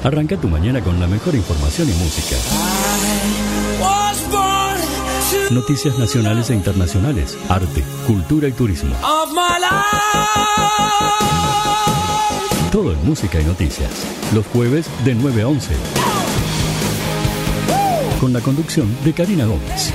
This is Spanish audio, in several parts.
Arranca tu mañana con la mejor información y música. Noticias nacionales e internacionales, arte, cultura y turismo. Todo en música y noticias. Los jueves de 9 a 11. Con la conducción de Karina Gómez.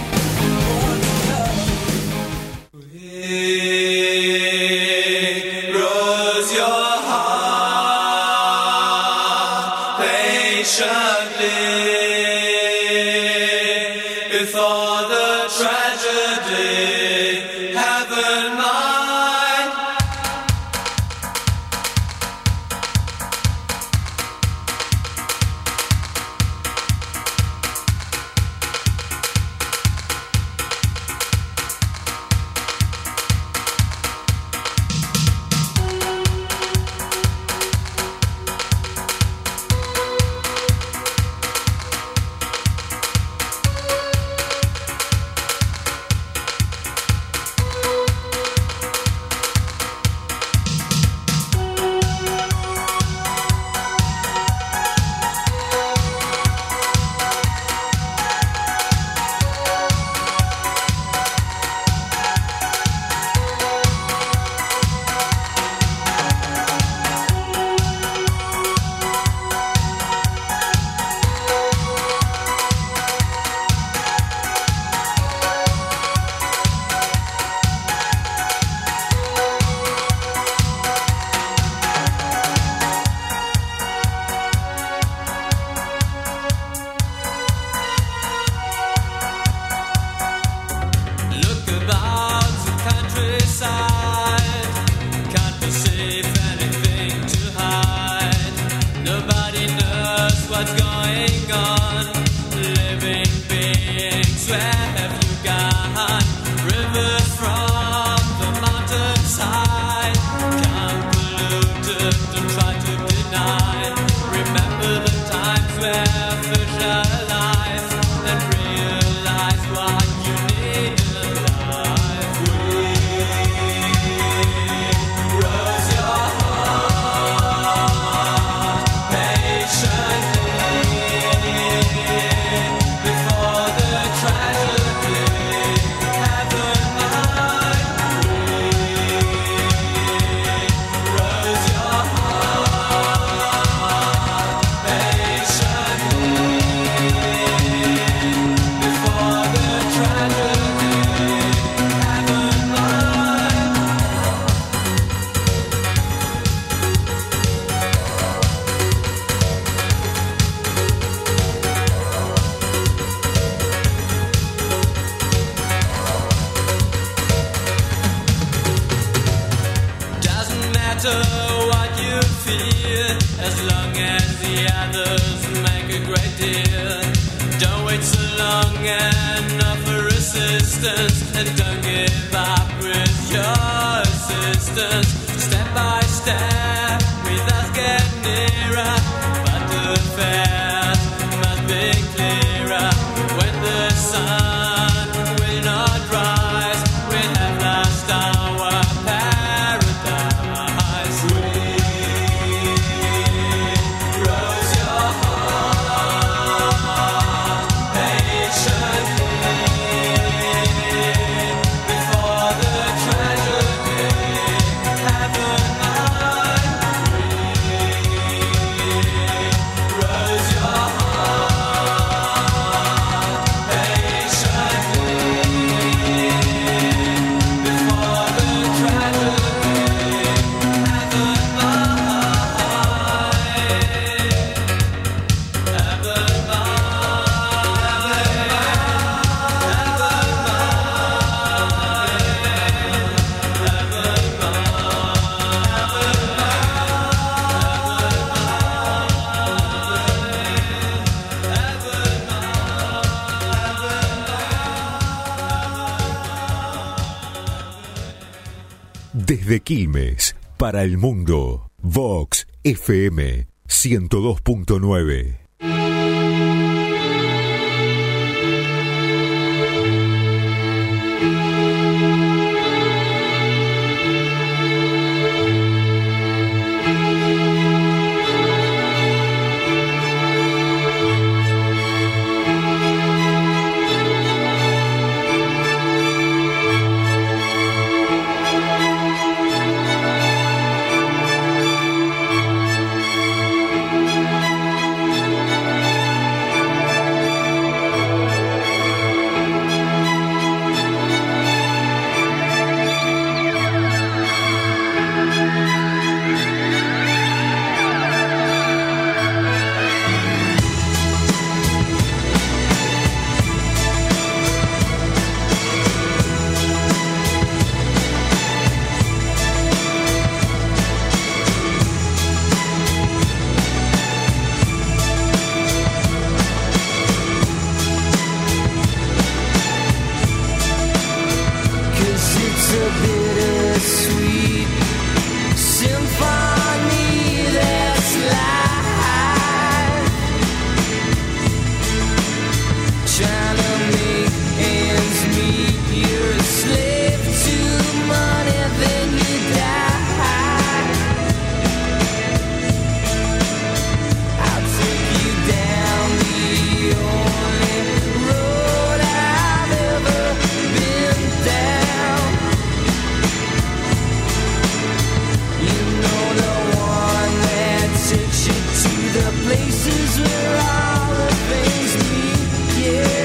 Desde Quilmes, para el mundo, Vox FM 102.9. where all the things meet, yeah.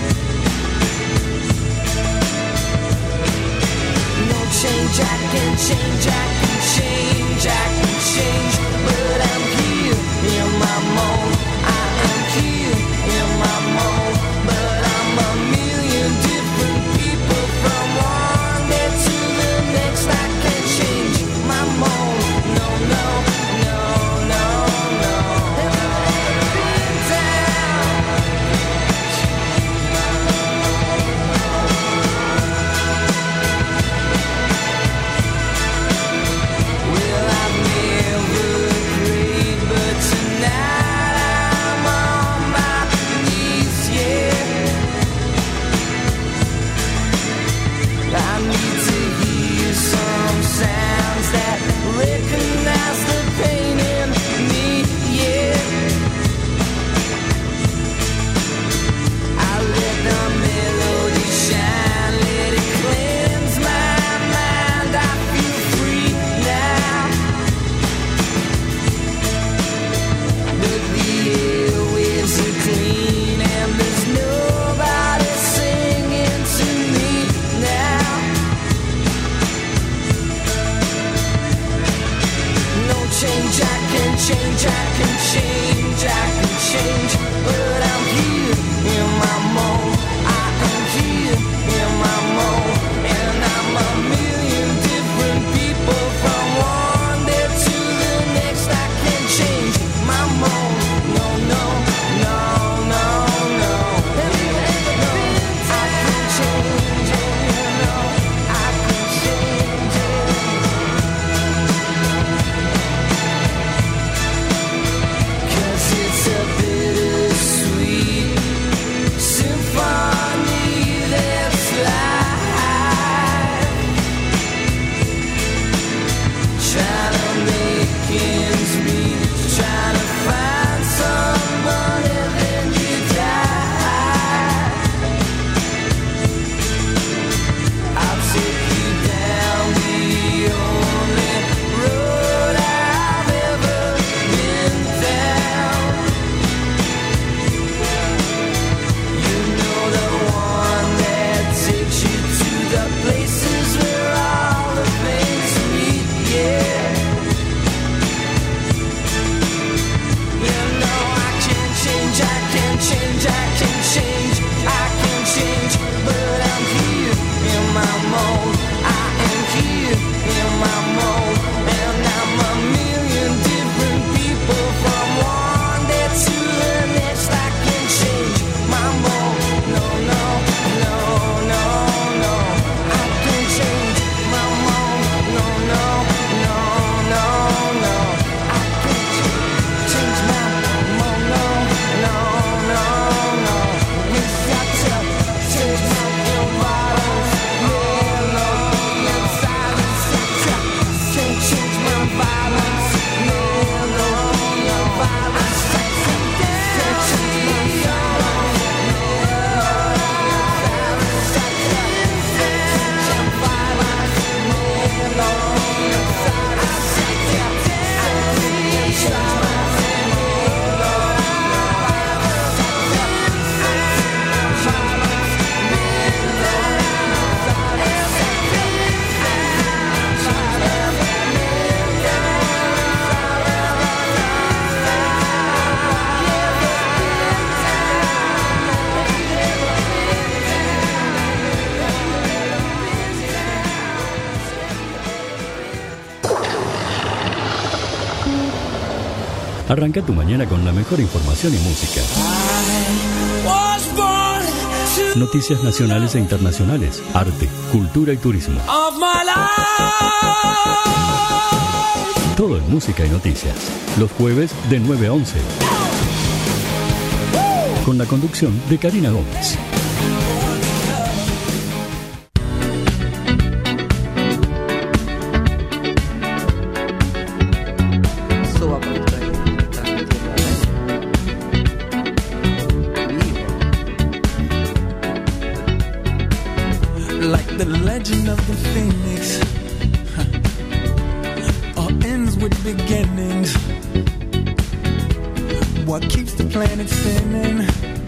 No change, I can change, I can change, I can change, but I'm here in my mold. I am here in my mold, but I'm a million different people from one day to the next. I can change my mold. No, no, no, no, no. Been down. Well, I've never prayed, but tonight I'm on my knees, yeah. I need to hear some sounds that recognize the pain in me, yeah. I let the melody shine, let it cleanse my mind. I feel free now. But the airwaves are clean and there's nobody singing to me now. No change, I can change, I can change, I can change, but I'm here in my mold. I am here in my mold, and I'm a million different people from one day to the next. I can change my mold. No, no, no, no, no. No, I can change it. No, I can change it. 'Cause it's a bittersweet symphony that's live, trying to make ends meet, trying to find somebody, then you die. I'll take you down the only road I've ever been down. You know, the one that takes you to the places where all the things meet, yeah. You know, I can change, I can change, I can change, I can change, but I'm here in my mold. I am here in my mold, and I'm a million different people from one day to the next. I can change my mold. No, no, no, no, no. I can change my mold. No, no, no, no, no. I can change my mold. No, no, no, no. It's got to change my environment. Yeah, no, inside it's can't change my violence. No, no, no violence. Can't change my Arranca tu mañana con la mejor información y música. Noticias nacionales e internacionales, arte, cultura y turismo. Todo en música y noticias. Los jueves de 9 a 11. Con la conducción de Karina Gómez. Like the legend of the phoenix, all ends with beginnings. what keeps the planet spinning.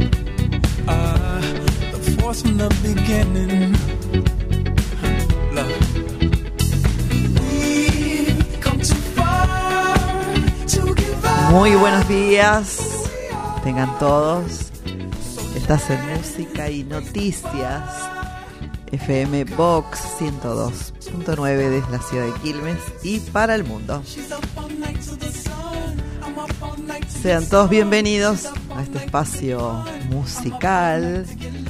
The force from the beginning. Love. We've come too far to give up. Muy buenos días, tengan todos. Estás en Música y Noticias, FM Vox 102.9 desde la ciudad de Quilmes y para el mundo. Sean todos bienvenidos a este espacio musical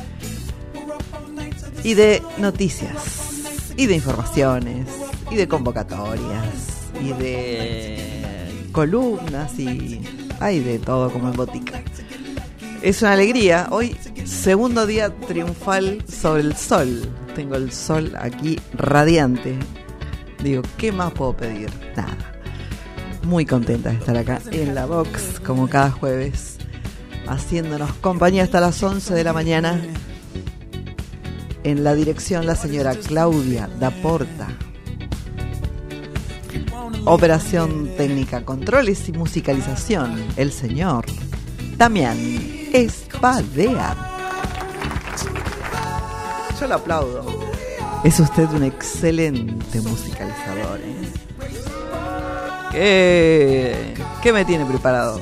y de noticias, y de informaciones, y de convocatorias, y de columnas, y hay de todo como en botica. Es una alegría, hoy segundo día triunfal sobre el sol. Tengo el sol aquí radiante. Digo, ¿qué más puedo pedir? Nada. Muy contenta de estar acá en la Vox, como cada jueves, haciéndonos compañía hasta las 11 de la mañana. En la dirección, la señora Claudia Daporta. Operación técnica, controles y musicalización, el señor Damián Espadea. Yo lo aplaudo. Es usted un excelente musicalizador, ¿Qué me tiene preparado?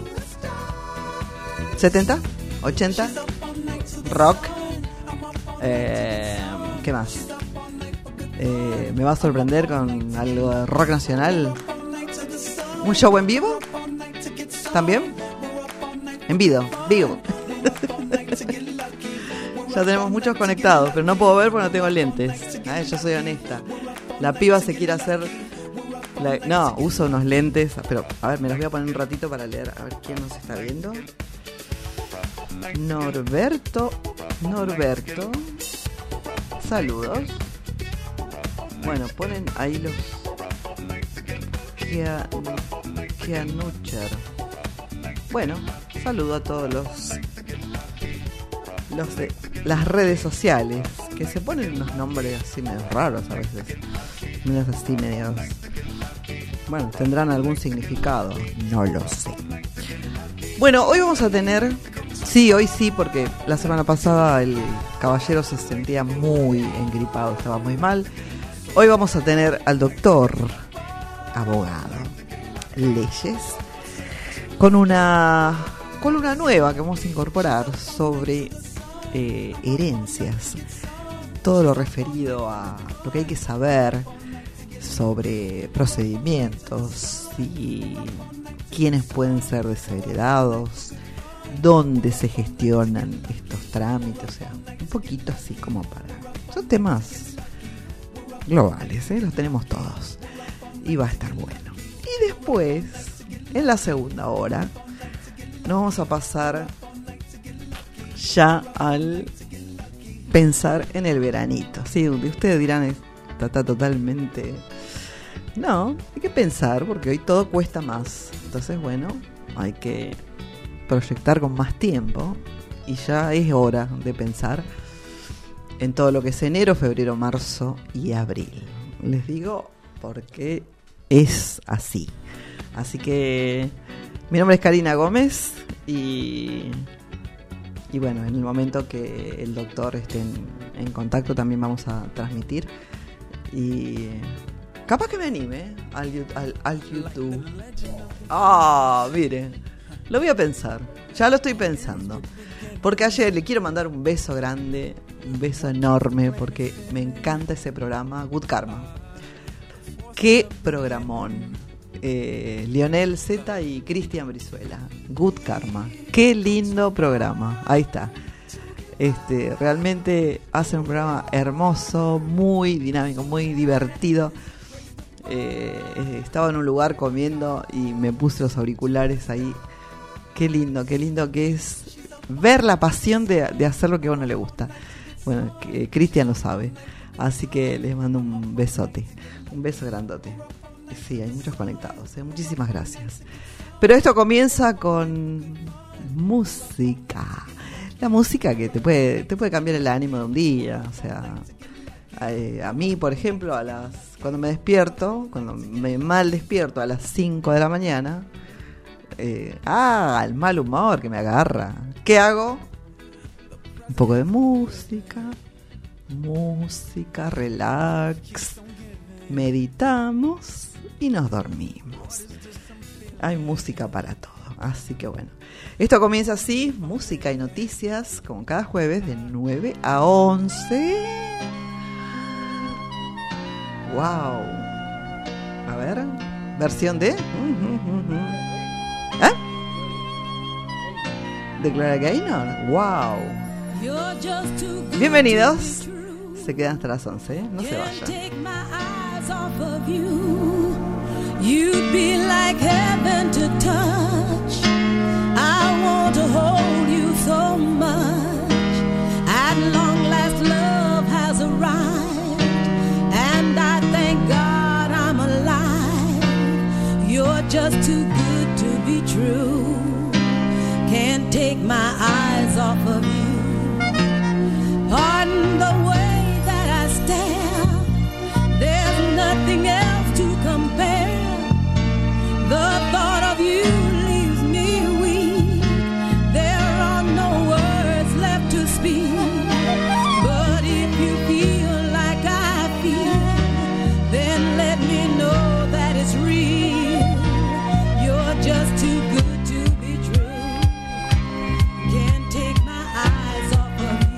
¿70? ¿80? ¿Rock? ¿Qué más? ¿Me va a sorprender con algo de rock nacional? ¿Un show en vivo? ¿También? En vivo. Ya tenemos muchos conectados, pero no puedo ver porque no tengo lentes. Yo soy honesta. La piba se quiere hacer... No, uso unos lentes, pero a ver, me los voy a poner un ratito para leer. A ver quién nos está viendo. Norberto. Saludos. Bueno, ponen ahí los Keanucher. Bueno, saludo a todos los de las redes sociales, que se ponen unos nombres así medio raros a veces. Medios así, medios... Bueno, tendrán algún significado, no lo sé. Bueno, hoy vamos a tener... Sí, hoy sí, porque la semana pasada el caballero se sentía muy engripado, estaba muy mal. Hoy vamos a tener al doctor, abogado, Leyes, con una nueva que vamos a incorporar sobre herencias. Todo lo referido a lo que hay que saber sobre procedimientos y quiénes pueden ser desheredados, dónde se gestionan estos trámites, o sea, un poquito así como para... Son temas globales, los tenemos todos y va a estar bueno. Y después, en la segunda hora, nos vamos a pasar ya al pensar en el veranito. Sí, donde ustedes dirán, está totalmente... No, hay que pensar porque hoy todo cuesta más. Entonces, bueno, hay que proyectar con más tiempo y ya es hora de pensar en todo lo que es enero, febrero, marzo y abril. Les digo porque es así. Así que mi nombre es Karina Gómez y bueno, en el momento que el doctor esté en contacto también vamos a transmitir y capaz que me anime al YouTube. Mire, lo voy a pensar, ya lo estoy pensando, porque ayer le quiero mandar un beso grande, un beso enorme, porque me encanta ese programa, Good Karma. Qué programón. Lionel Z y Cristian Brizuela, Good Karma, qué lindo programa. Ahí está. Realmente hacen un programa hermoso, muy dinámico, muy divertido. Estaba en un lugar comiendo y me puse los auriculares ahí. Qué lindo que es ver la pasión de hacer lo que a uno le gusta. Bueno, Cristian lo sabe, así que les mando un besote, un beso grandote. Sí, hay muchos conectados, muchísimas gracias. Pero esto comienza con música. La música que te puede cambiar el ánimo de un día. O sea, a mí, por ejemplo, cuando me mal despierto a las 5 de la mañana, el mal humor que me agarra. ¿Qué hago? Un poco de música, relax, meditamos y nos dormimos. Hay música para todo, así que bueno. Esto comienza así, música y noticias, como cada jueves de 9 a 11. ¡Wow! A ver, versión de... ¿De Gloria Gaynor? ¡Wow! Bienvenidos. Se quedan hasta las 11, ¿eh? No se vayan. You'd be like heaven to touch. I want to hold you so much. At long last, love has arrived, and I thank God I'm alive. You're just too good to be true. Can't take my eyes off of you. Pardon the way that I stare. There's nothing else to compare. The thought of you leaves me weak. There are no words left to speak. But if you feel like I feel, then let me know that it's real. You're just too good to be true. Can't take my eyes off of you.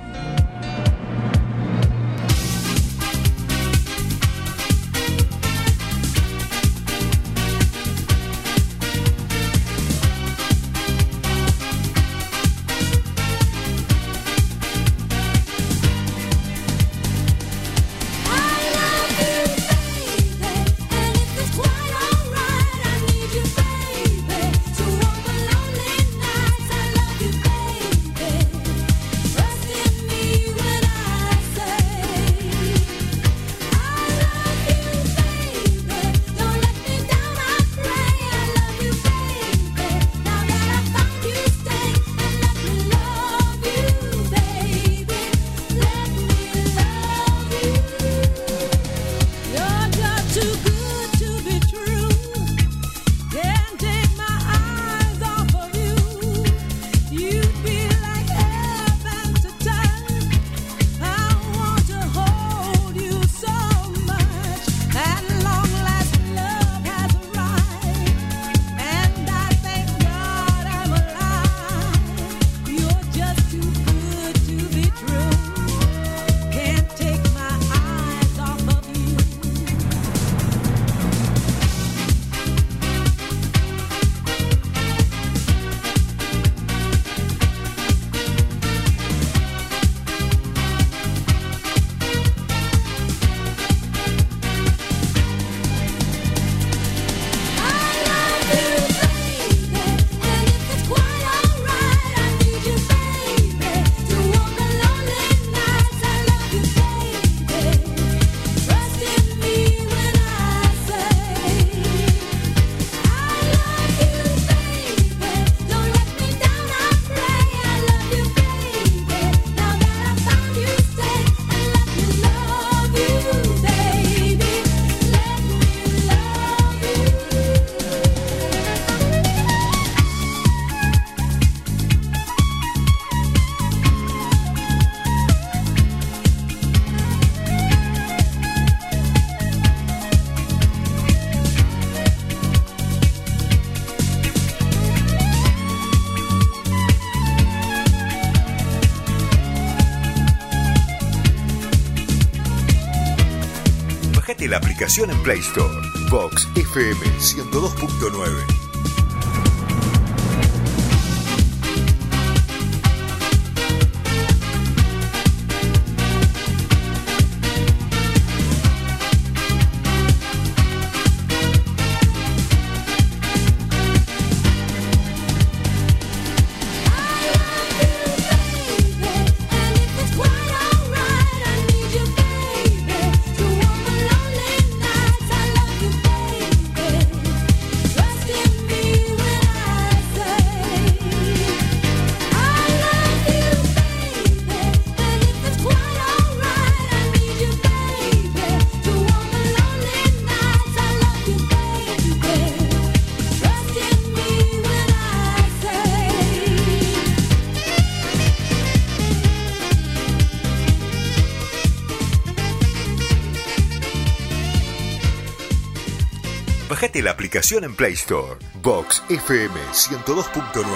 La aplicación en Play Store. Vox FM 102.9. Trust in Descargate la aplicación en Play Store. Vox FM 102.9.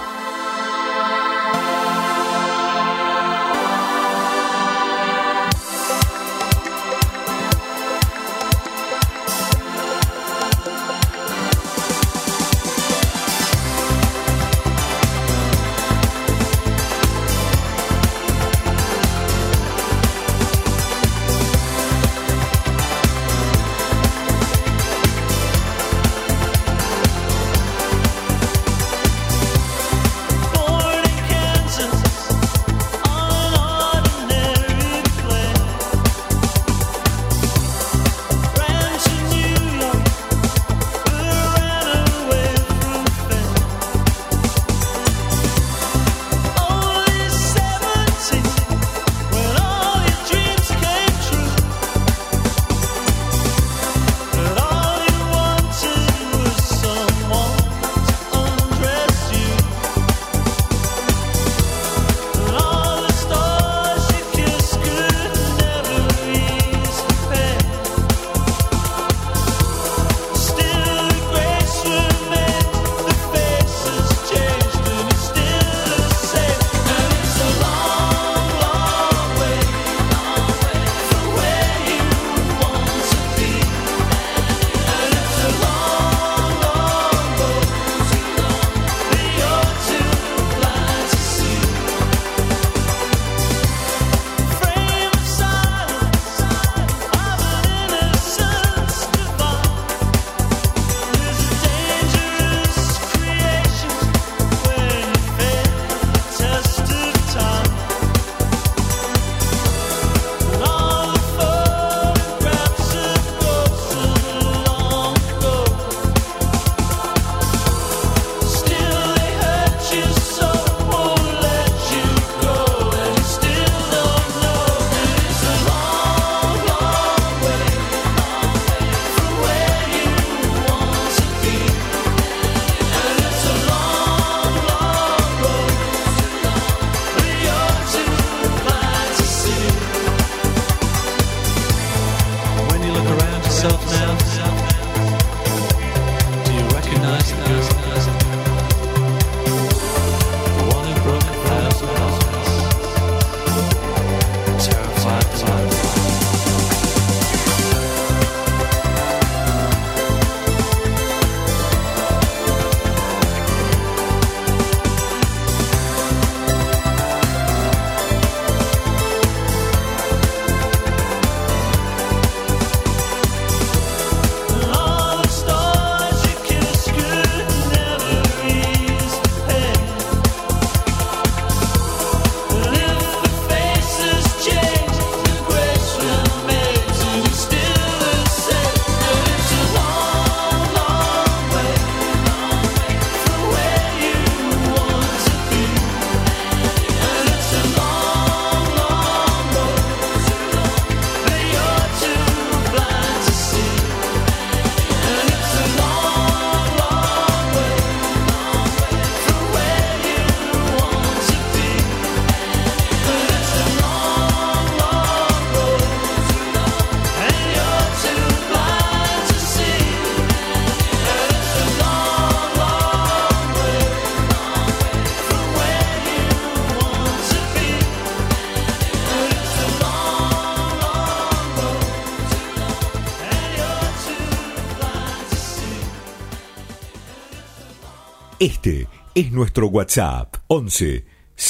Este es nuestro WhatsApp 11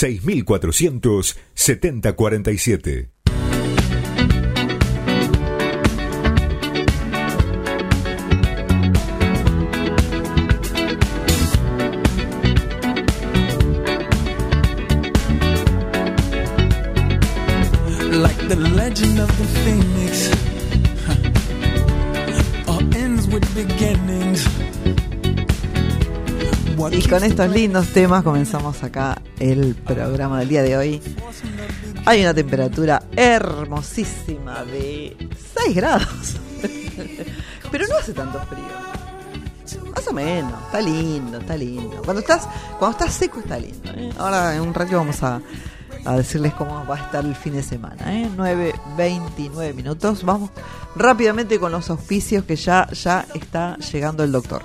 6400 7047. Like the legend of the phoenix, all ends with beginnings. Y con estos lindos temas comenzamos acá el programa del día de hoy. Hay una temperatura hermosísima de 6 grados. Pero no hace tanto frío. Más o menos, está lindo, está lindo. Cuando estás seco está lindo, ¿eh? Ahora en un rato vamos a a decirles cómo va a estar el fin de semana, 9:29 minutos. Vamos rápidamente con los auspicios, que ya está llegando el doctor.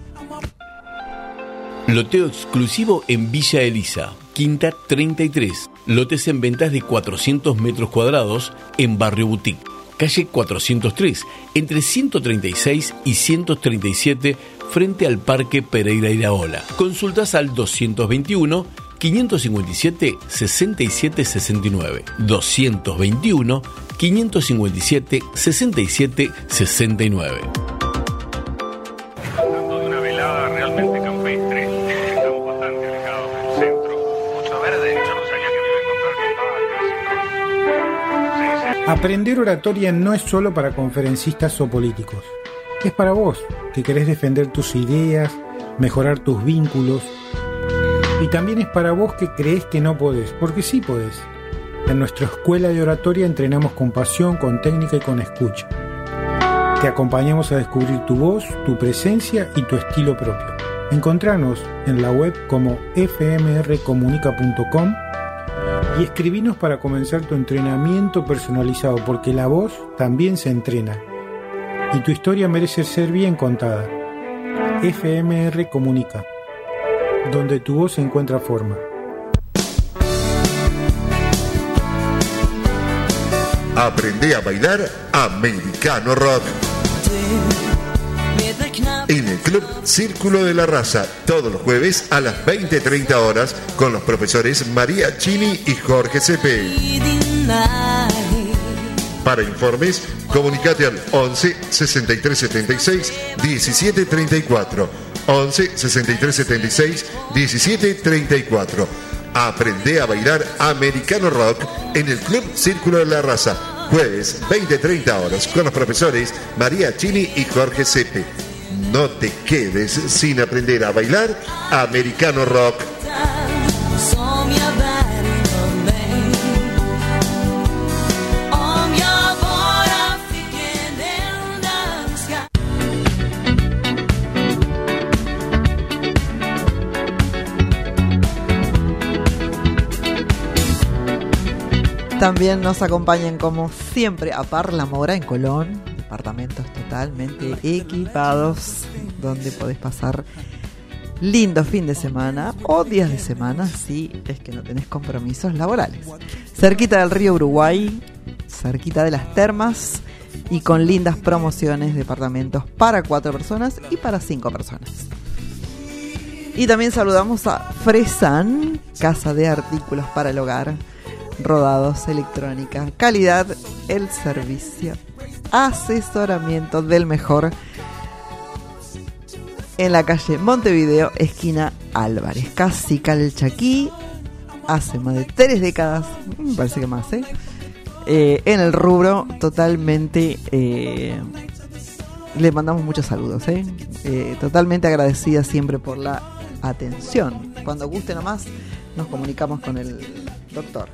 Loteo exclusivo en Villa Elisa, Quinta 33. Lotes en ventas de 400 metros cuadrados en Barrio Boutique. Calle 403, entre 136 y 137, frente al Parque Pereira Iraola. Consultas al 221 557 67 69. 221 557 67 69. Tratando de una velada realmente campestre. Estamos bastante alejados del centro. Mucho verde. Yo no sabía que me iba a encontrar con vacas. Aprender oratoria no es solo para conferencistas o políticos. Es para vos, que querés defender tus ideas, mejorar tus vínculos. Y también es para vos que creés que no podés, porque sí podés. En nuestra escuela de oratoria entrenamos con pasión, con técnica y con escucha. Te acompañamos a descubrir tu voz, tu presencia y tu estilo propio. Encontranos en la web como fmrcomunica.com y escribinos para comenzar tu entrenamiento personalizado, porque la voz también se entrena y tu historia merece ser bien contada. FMR Comunica, donde tu voz encuentra forma. Aprende a bailar Americano Rock en el Club Círculo de la Raza, todos los jueves a las 20:30 horas, con los profesores María Chini y Jorge Cepe. Para informes, comunicate al 11 63 76 17 34. 11 63 76 17 34. Aprende a bailar Americano Rock en el Club Círculo de la Raza, jueves 20:30 horas, con los profesores María Chini y Jorge Cepe. No te quedes sin aprender a bailar Americano Rock. También nos acompañan, como siempre, a Parla Mora en Colón, departamentos totalmente equipados, donde podés pasar lindo fin de semana o días de semana si es que no tenés compromisos laborales. Cerquita del río Uruguay, cerquita de las termas y con lindas promociones, departamentos para 4 personas y para 5 personas. Y también saludamos a Fresan, casa de artículos para el hogar, rodados, electrónica, calidad, el servicio, asesoramiento del mejor, en la calle Montevideo, esquina Álvarez, casi Calchaquí, hace más de 3 décadas, me parece que más, en el rubro, totalmente, le mandamos muchos saludos, totalmente agradecida siempre por la atención. Cuando guste nomás, nos comunicamos con el doctor.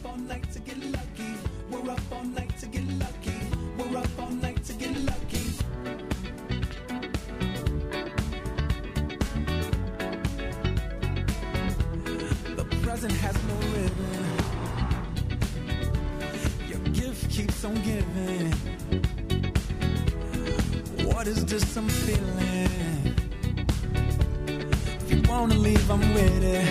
Has no ribbon. Your gift keeps on giving. What is this I'm feeling? If you wanna leave, I'm with it.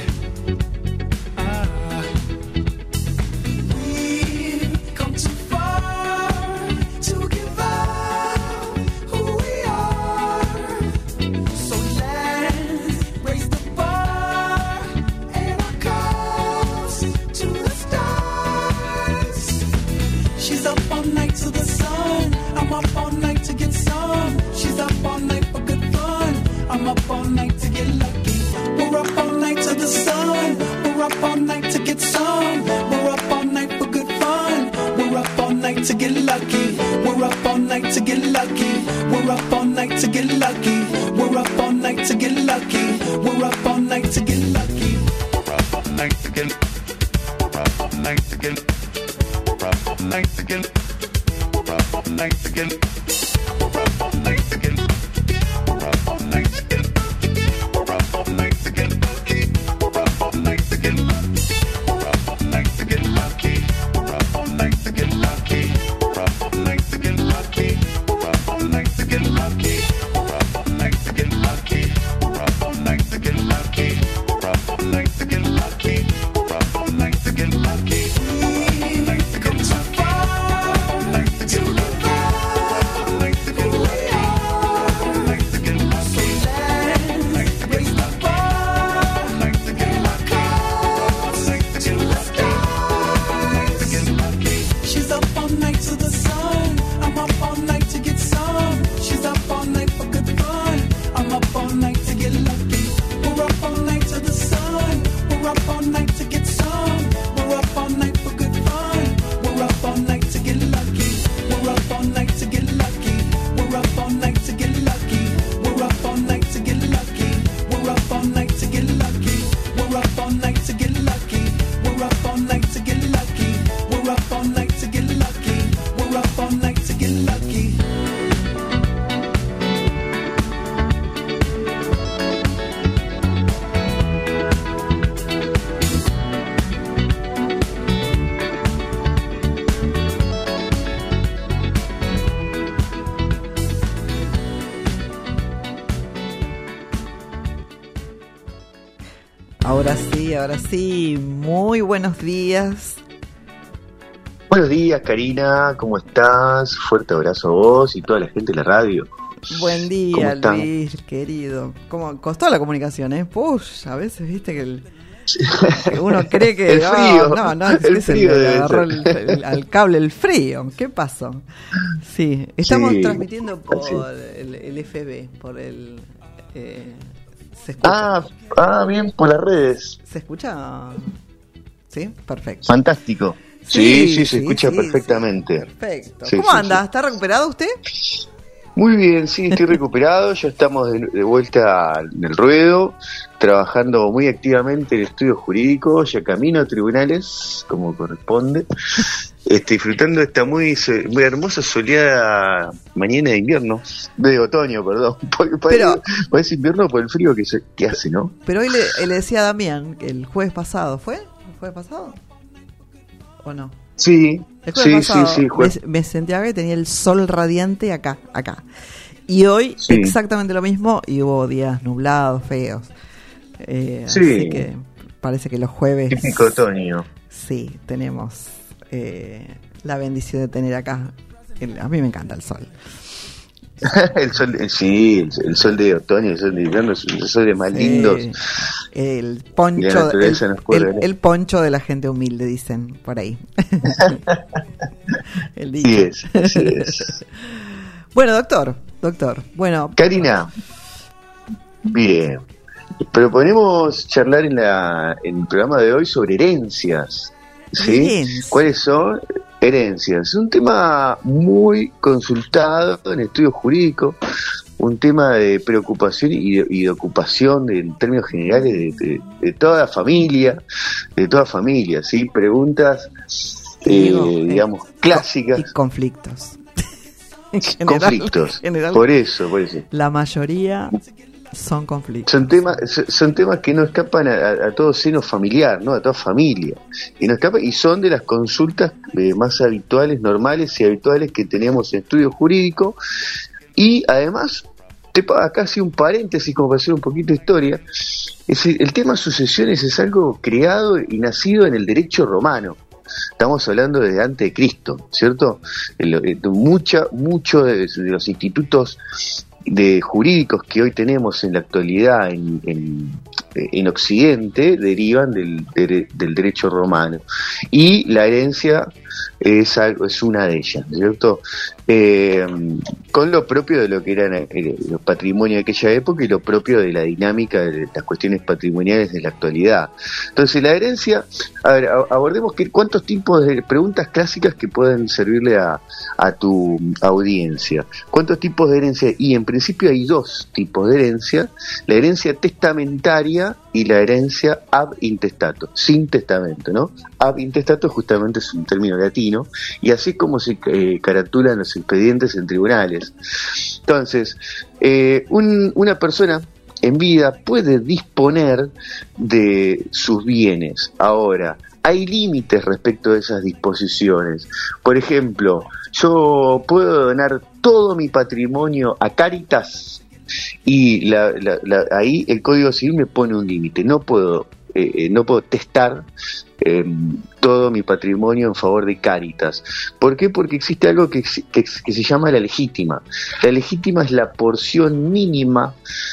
We've come too far to give up who we are. So let's raise the bar and our cups to the stars. She's up all night to the sun. I'm up all night to get some. She's up all night for good fun. I'm up all night to get lucky. We're up all night to the sun. We're up all night to get some. We're up all night for good fun. We're up all night to get lucky. We're up all night to get lucky. We're up all night to get lucky. We're up all night to get lucky. We're up all night to get lucky. We're up all night to get. We're up all night to get. We're up all night to get. We're up all night to get. We're up all night to get. We're up all night to get. We're up all night to get. We're up all night to get. We're up all night to get. get lucky. We're up all night to the sun. We're up all night to get some. We're up all night for good fun. We're up all night to get lucky. We're up all night to get lucky. We're up all night to get lucky. We're up all night to get lucky. We're up all night to get lucky. We're up all night to get lucky. We're up all night to get lucky. We're up all night to get lucky. We're up all night to get lucky. Ahora sí, muy buenos días. Buenos días, Karina, ¿cómo estás? Fuerte abrazo a vos y toda la gente de la radio. Buen ¿Cómo día, están? Luis, querido. ¿Cómo costó la comunicación, eh? Push, a veces viste que, que uno cree que El frío, no, el es que frío se le debe agarró ser. al cable el frío. ¿Qué pasó? Sí, estamos Sí, transmitiendo por sí. el FB, por el... ¿se escucha? Bien, por las redes. ¿Se escucha? ¿Sí? Perfecto. Fantástico. Sí, se escucha perfectamente. Perfecto. Sí, ¿Cómo sí, anda? sí. ¿Está recuperado usted? Muy bien, sí, estoy recuperado, ya estamos de vuelta en el ruedo, trabajando muy activamente en el estudio jurídico, ya camino a tribunales, como corresponde, disfrutando de esta muy hermosa soleada mañana de invierno, de otoño, perdón, parece invierno por el frío que hace, ¿no? Pero hoy le decía a Damián que el jueves pasado, ¿fue? ¿El jueves pasado? ¿O no? Sí, El jueves pasado jueves. me sentía que tenía el sol radiante acá. Y hoy exactamente lo mismo y hubo días nublados, feos. Así que parece que los jueves... Típico otoño. Sí, tenemos la bendición de tener acá. A mí me encanta el sol. El sol, el sol de otoño, el sol de invierno, los soles más lindos. El Y la poncho, naturaleza nos puede ver. el poncho de la gente humilde, dicen por ahí. El dicho. Así es. Bueno, doctor. Bueno, Karina, bien. Proponemos charlar en el programa de hoy sobre herencias. ¿Sí? Herencias. ¿Cuáles son? Herencias. Es un tema muy consultado en estudios jurídicos, un tema de preocupación y de ocupación en términos generales de toda familia, ¿sí? Preguntas, digamos, clásicas. Y conflictos. Conflictos. General, Por eso. La mayoría son conflictos. Son temas que no escapan a todo seno familiar, ¿no? A toda familia. Y no escapan, y son de las consultas más habituales, normales y habituales que tenemos en estudio jurídico. Y además, acá hace un paréntesis como para hacer un poquito de historia. El tema sucesiones es algo creado y nacido en el derecho romano. Estamos hablando desde antes de Cristo, ¿cierto? Mucho de los institutos de jurídicos que hoy tenemos en la actualidad en Occidente derivan del derecho romano, y la herencia es una de ellas, ¿cierto? Con lo propio de lo que eran los patrimonios de aquella época y lo propio de la dinámica de las cuestiones patrimoniales de la actualidad. Entonces, la herencia, a ver, abordemos cuántos tipos de preguntas clásicas que pueden servirle a tu audiencia. ¿Cuántos tipos de herencia? Y en principio hay dos tipos de herencia: la herencia testamentaria y la herencia ab intestato, sin testamento, ¿no? Ab intestato justamente es un término latino, y así es como se caratulan los expedientes en tribunales. Entonces, una persona en vida puede disponer de sus bienes. Ahora, hay límites respecto de esas disposiciones. Por ejemplo, yo puedo donar todo mi patrimonio a Cáritas, y ahí el Código Civil me pone un límite. No puedo testar todo mi patrimonio en favor de Cáritas. ¿Por qué? Porque existe algo que se llama la legítima. La legítima es la porción mínima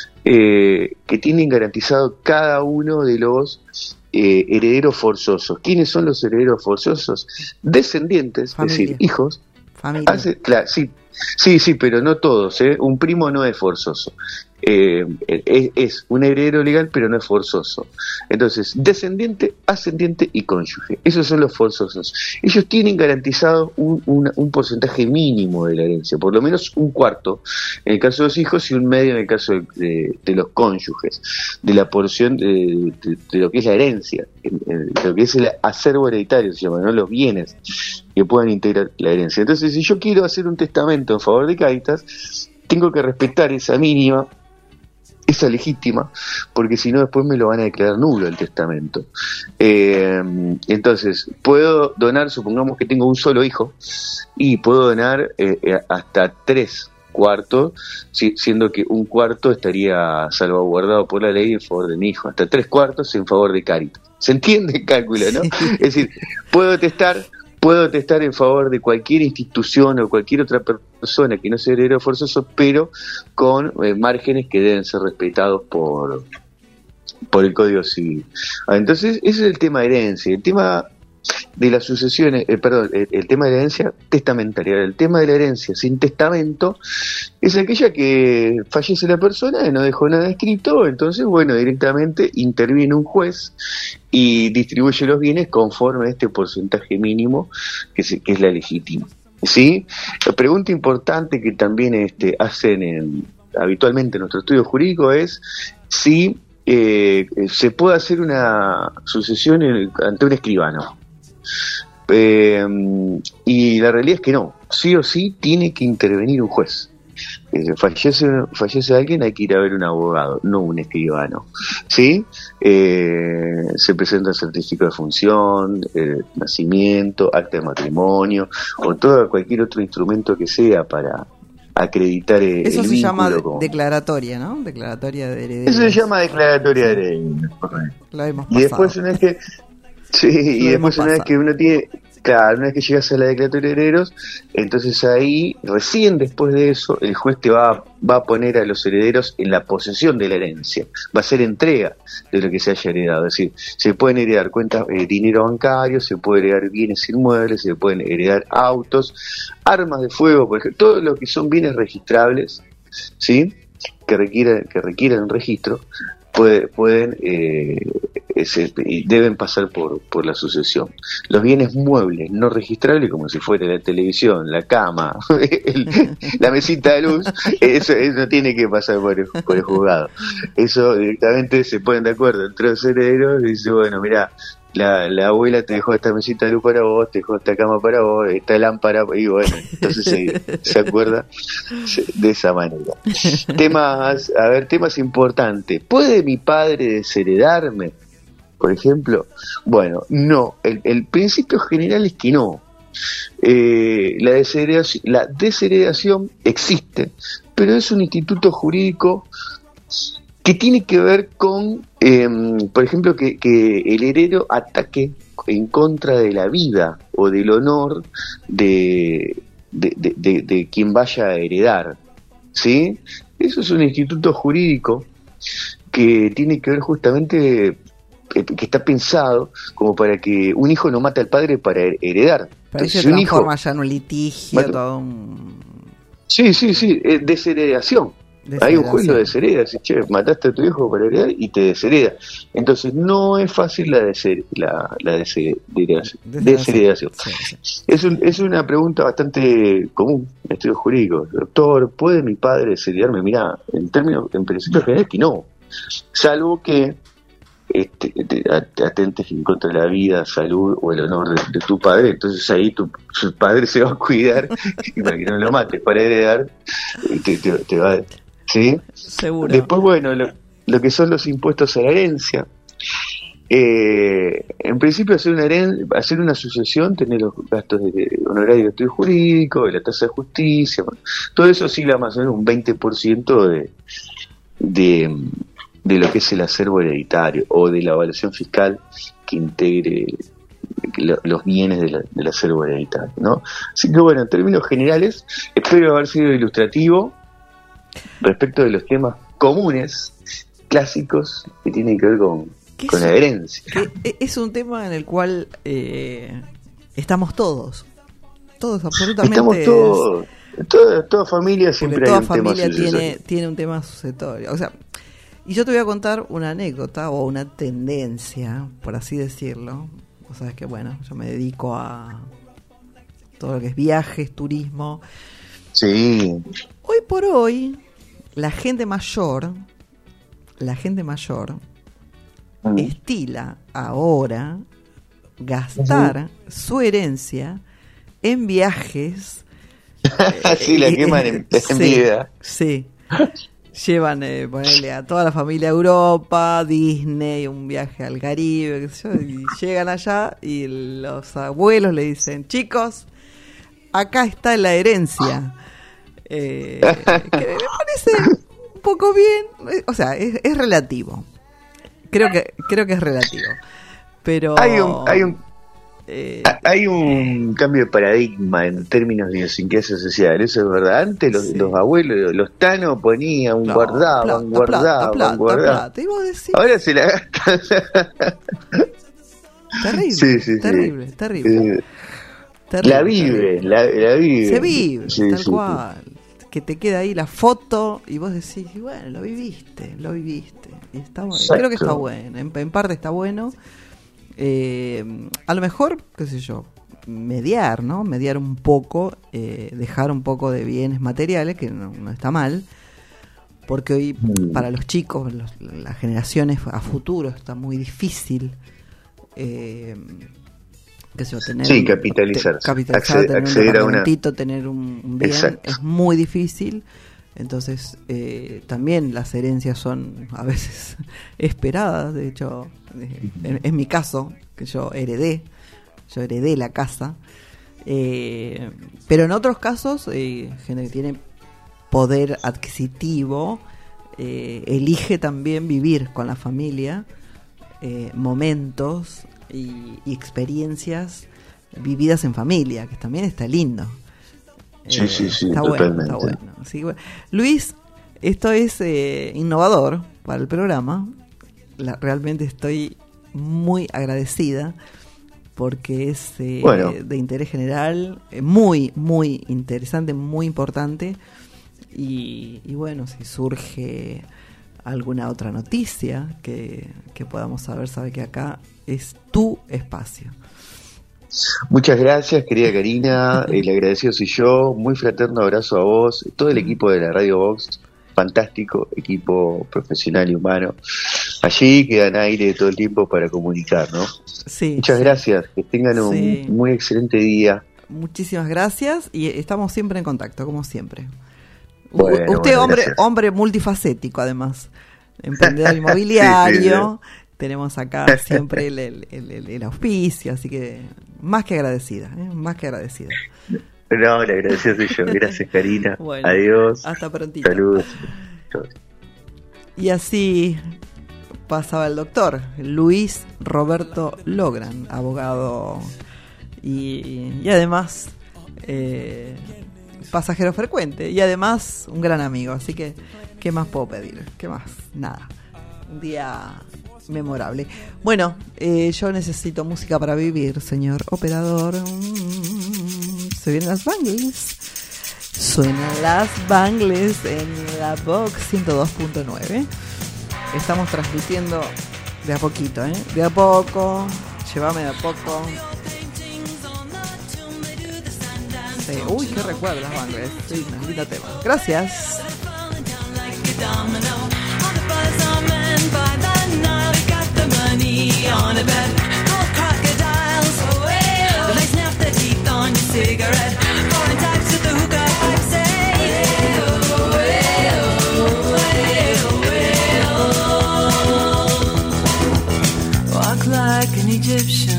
que tienen garantizado cada uno de los herederos forzosos. ¿Quiénes son los herederos forzosos? Descendientes, familia. Es decir, hijos. Familia. Claro, sí, pero no todos, ¿eh? Un primo no es forzoso. es un heredero legal, pero no es forzoso. Entonces, descendiente, ascendiente y cónyuge. Esos son los forzosos. Ellos tienen garantizado un porcentaje mínimo de la herencia, por lo menos un cuarto en el caso de los hijos y un medio en el caso de los cónyuges, de la porción de lo que es la herencia, de lo que es el acervo hereditario, se llama, ¿no? Los bienes que puedan integrar la herencia. Entonces, si yo quiero hacer un testamento en favor de Cáritas, tengo que respetar esa mínima, esa legítima, porque si no después me lo van a declarar nulo el testamento. Entonces, puedo donar, supongamos que tengo un solo hijo, y puedo donar hasta 3/4, siendo que un cuarto estaría salvaguardado por la ley en favor de mi hijo, hasta 3/4 en favor de Cáritas. ¿Se entiende el cálculo, no? Es decir, puedo testar en favor de cualquier institución o cualquier otra persona que no sea heredero forzoso, pero con márgenes que deben ser respetados por el Código Civil. Entonces, ese es el tema de herencia. El tema de las sucesiones, el tema de la herencia testamentaria. El tema de la herencia sin testamento es aquella que fallece la persona y no dejó nada escrito, entonces, bueno, directamente interviene un juez y distribuye los bienes conforme a este porcentaje mínimo que es la legítima. ¿Sí? La pregunta importante que también hacen habitualmente en nuestro estudio jurídico es si se puede hacer una sucesión ante un escribano. Y la realidad es que no, sí o sí tiene que intervenir un juez. Fallece alguien, hay que ir a ver un abogado, no un escribano. ¿Sí? Se presenta el certificado de función, nacimiento, acta de matrimonio o cualquier otro instrumento que sea para acreditar el eso se vínculo llama con... declaratoria, ¿no? Declaratoria de herederos. Eso se llama declaratoria de herederos. Lo hemos Y pasado. después una vez que y después una vez que uno tiene, claro, una vez que llegas a la declaratoria de herederos, entonces ahí, recién después de eso, el juez te va a poner a los herederos en la posesión de la herencia, va a ser entrega de lo que se haya heredado, es decir, se pueden heredar cuentas, dinero bancario, se puede heredar bienes inmuebles, se pueden heredar autos, armas de fuego, por ejemplo, todo lo que son bienes registrables, ¿sí? que requieran un registro, pueden y deben pasar por la sucesión. Los bienes muebles no registrables, como si fuera la televisión, la cama, la mesita de luz, eso no tiene que pasar por el juzgado. Eso directamente se ponen de acuerdo entre los herederos y dicen, bueno, mirá, la abuela te dejó esta mesita de luz para vos, te dejó esta cama para vos, esta lámpara, y bueno, entonces se acuerda de esa manera. Temas importantes. ¿Puede mi padre desheredarme, por ejemplo? Bueno, no. El principio general es que no. La desheredación existe, pero es un instituto jurídico que tiene que ver con, por ejemplo, que el heredero ataque en contra de la vida o del honor de quien vaya a heredar, ¿sí? Eso es un instituto jurídico que tiene que ver justamente, que está pensado como para que un hijo no mate al padre para heredar. Pero Entonces, se transforma ya en un litigio, todo un... Sí, desheredación. Hay un juez lo deshereda, dice, che, mataste a tu hijo para heredar y te deshereda. Entonces no es fácil la desheredación. Sí. Es una pregunta bastante común en estudios jurídicos. Doctor, ¿puede mi padre desheredarme? Mirá, en principio general que no. Salvo que te atentes en contra de la vida, salud o el honor de tu padre, entonces ahí tu padre se va a cuidar y para que no lo mates para heredar te va a... ¿Sí? Seguro. Después, bueno, lo que son los impuestos a la herencia. En principio, hacer una sucesión, tener los gastos de honorario de estudio jurídico, de la tasa de justicia, bueno, todo eso oscila más o menos un 20% de lo que es el acervo hereditario o de la evaluación fiscal que integre los bienes del acervo hereditario, ¿no? Así que bueno, en términos generales, espero haber sido ilustrativo respecto de los temas comunes, clásicos, que tienen que ver con la herencia. Es un tema en el cual estamos todos absolutamente. Estamos todos. Toda familia siempre Porque hay toda un tema familia sucesorio. tiene un tema sucesorio. O sea, y yo te voy a contar una anécdota o una tendencia, por así decirlo. O sea, es que bueno, yo me dedico a todo lo que es viajes, turismo. Sí. Hoy por hoy, la gente mayor estila ahora gastar su herencia en viajes. Sí, la queman en vida. Sí. Llevan, ponerle a toda la familia a Europa, Disney, un viaje al Caribe, qué sé yo, y llegan allá y los abuelos le dicen, chicos, acá está la herencia. Que me parece un poco bien, o sea, es relativo. Creo que es relativo. Pero hay un cambio de paradigma en términos de idiosincrasia social, eso es verdad. Antes los abuelos, los tanos ponían, guardaban. Plata. Y vos decís, ahora se la gastan. terrible. Terrible. La vive. Se vive, Sí, tal sí, cual. Que te queda ahí la foto y vos decís, y bueno, lo viviste. Y está bueno. Exacto. Creo que está bueno. En parte está bueno. A lo mejor, qué sé yo, mediar un poco, dejar un poco de bienes materiales, que no está mal, porque hoy para los chicos, las generaciones a futuro está muy difícil, qué sé yo, tener capitalizar, tener acceder un departamentito, tener un bien. Exacto. Es muy difícil. Entonces, también las herencias son a veces esperadas. De hecho, en mi caso, que yo heredé la casa. Pero en otros casos, gente que tiene poder adquisitivo, elige también vivir con la familia momentos y experiencias vividas en familia, que también está lindo. Sí, está totalmente. Bueno, está bueno. Así que, bueno. Luis, esto es innovador para el programa. Realmente estoy muy agradecida porque es de interés general, muy, muy interesante, muy importante. Y bueno, si surge alguna otra noticia que podamos sabe que acá es tu espacio. Muchas gracias, querida Karina. El agradecido soy yo. Muy fraterno abrazo a vos, todo el equipo de la Radio Box, fantástico equipo profesional y humano. Allí quedan aire todo el tiempo para comunicar, ¿no? Sí. Muchas gracias. Que tengan un muy excelente día. Muchísimas gracias y estamos siempre en contacto, como siempre. Bueno, usted, gracias. hombre multifacético, además. Emprendedor inmobiliario. Sí. Tenemos acá siempre el auspicio, así que más que agradecida, más que agradecida. No, le agradecido soy yo. Gracias, Karina. Bueno, adiós. Hasta prontito. Saludos. Y así pasaba el doctor Luis Roberto Logran, abogado y además pasajero frecuente y además un gran amigo. Así que, ¿qué más puedo pedir? ¿Qué más? Nada. Un día memorable. Bueno, yo necesito música para vivir, señor operador. Se vienen las Bangles. Suenan las Bangles en la Box 102.9. Estamos transmitiendo de a poquito, de a poco. Llévame de a poco. Sí. Uy, qué recuerdo las Bangles. Sí, una linda tema. Gracias. On a bed, all crocodiles. Oh, well. They snap their teeth on your cigarette. Foreign types with the hookah pipe say, oh, well, walk like an Egyptian.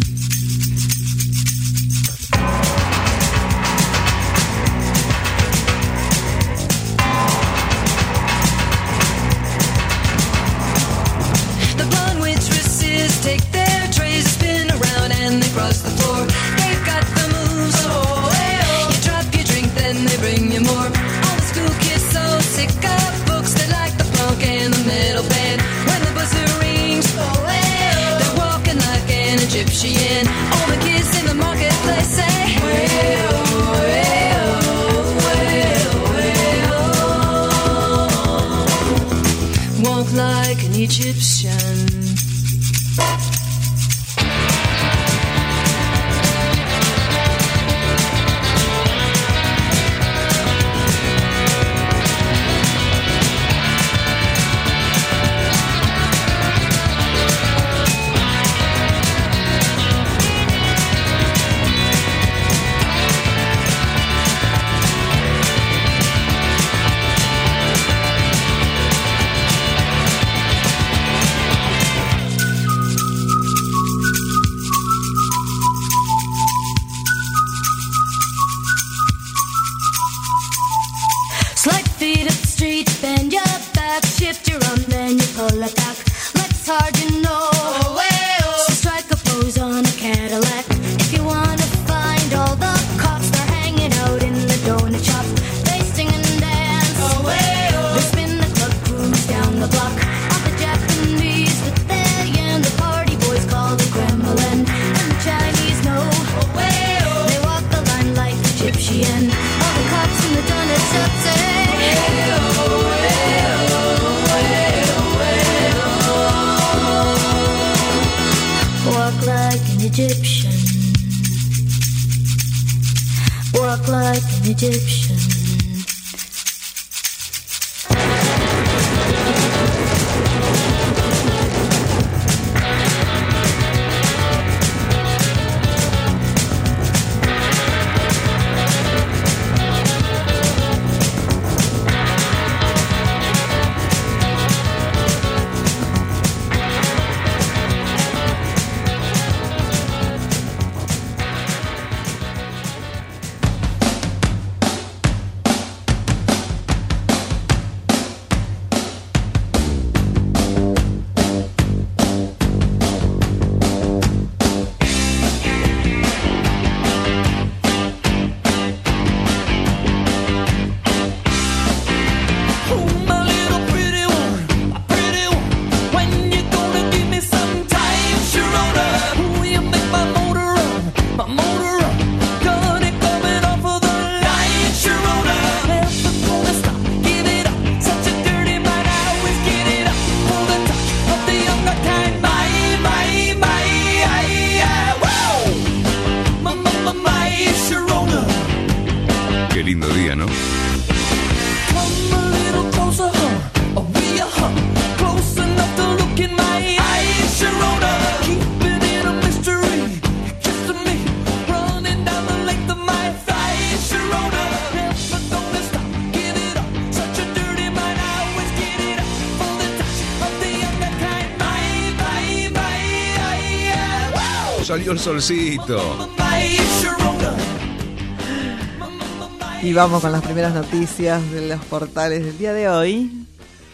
Take their trays, spin around and they cross the floor. They've got the moves, oh, well. You drop your drink, then they bring you more. All the school kids so sick of books, they like the punk and the metal band. When the buzzer rings, oh, well. They're walking like an Egyptian. walk like an Egyptian. Slide feet up the street, bend your back, shift your arm, then you pull it back. Legs hard, you know. So strike a pose on a Cadillac. If you wanna find all the cops, they're hanging out in the donut shop. They sing and dance. They spin the club, cruise down the block. All the Japanese with their yen, the party boys call the Kremlin. And the Chinese know. They walk the line like Egyptian. All the cops in the donut shop say. Walk like an Egyptian. Walk like an Egyptian. Qué lindo día, ¿no? Salió el solcito. Y vamos con las primeras noticias de los portales del día de hoy.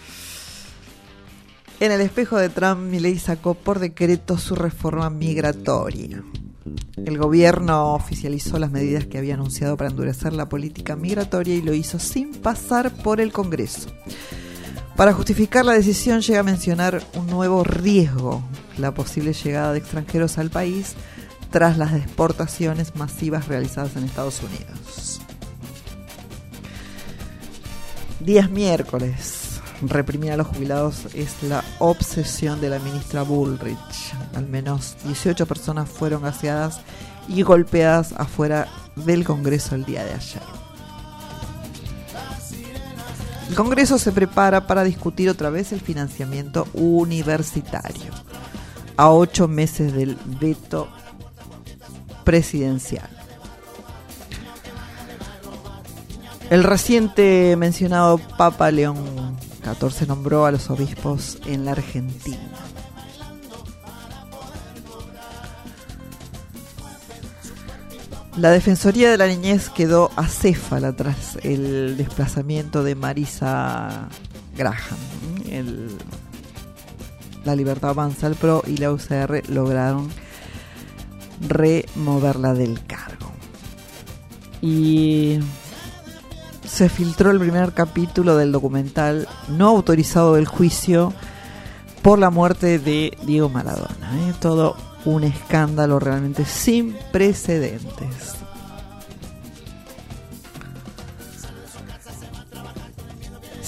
En el espejo de Trump, Milei sacó por decreto su reforma migratoria. El gobierno oficializó las medidas que había anunciado para endurecer la política migratoria y lo hizo sin pasar por el Congreso. Para justificar la decisión llega a mencionar un nuevo riesgo, la posible llegada de extranjeros al país tras las deportaciones masivas realizadas en Estados Unidos. Días miércoles. Reprimir a los jubilados es la obsesión de la ministra Bullrich. Al menos 18 personas fueron gaseadas y golpeadas afuera del Congreso el día de ayer. El Congreso se prepara para discutir otra vez el financiamiento universitario, a 8 meses del veto presidencial. El reciente mencionado Papa León XIV nombró a los obispos en la Argentina. La Defensoría de la Niñez quedó acéfala tras el desplazamiento de Marisa Graham. La Libertad Avanza, el PRO y la UCR lograron removerla del cargo. Y se filtró el primer capítulo del documental no autorizado del juicio por la muerte de Diego Maradona. Todo un escándalo realmente sin precedentes.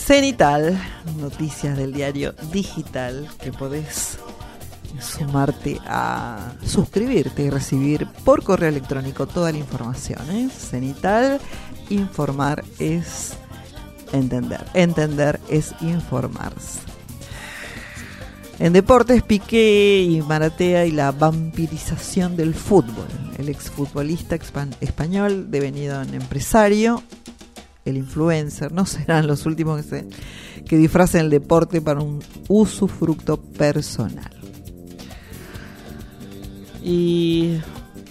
Cenital, noticias del diario digital que podés sumarte a suscribirte y recibir por correo electrónico toda la información. Cenital, informar es entender, entender es informarse. En deportes, Piqué y Maratea y la vampirización del fútbol. El exfutbolista español devenido en empresario, el influencer, no serán los últimos que disfracen el deporte para un usufructo personal. Y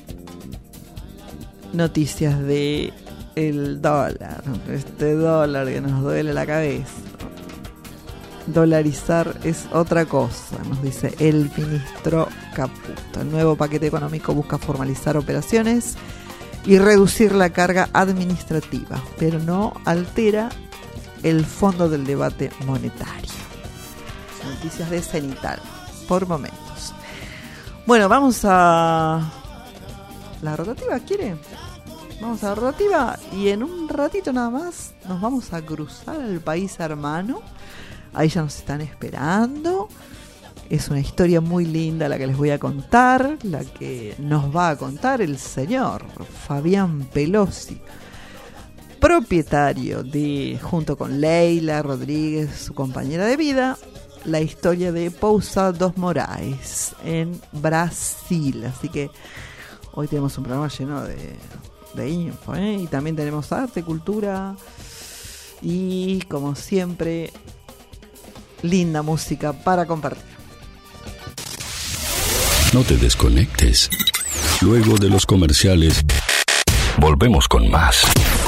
noticias de el dólar, este dólar que nos duele la cabeza. Dolarizar es otra cosa, nos dice el ministro Caputo. El nuevo paquete económico busca formalizar operaciones y reducir la carga administrativa, pero no altera el fondo del debate monetario. Noticias de Cenital, por momentos. Bueno, vamos a la rotativa, ¿quiere? Vamos a la rotativa y en un ratito nada más nos vamos a cruzar al país hermano. Ahí ya nos están esperando. Es una historia muy linda la que les voy a contar, la que nos va a contar el señor Fabián Pelosi, propietario de, junto con Leila Rodríguez, su compañera de vida, la historia de Pousados Moraes en Brasil. Así que hoy tenemos un programa lleno de info, y también tenemos arte, cultura y, como siempre, linda música para compartir. No te desconectes. Luego de los comerciales, volvemos con más.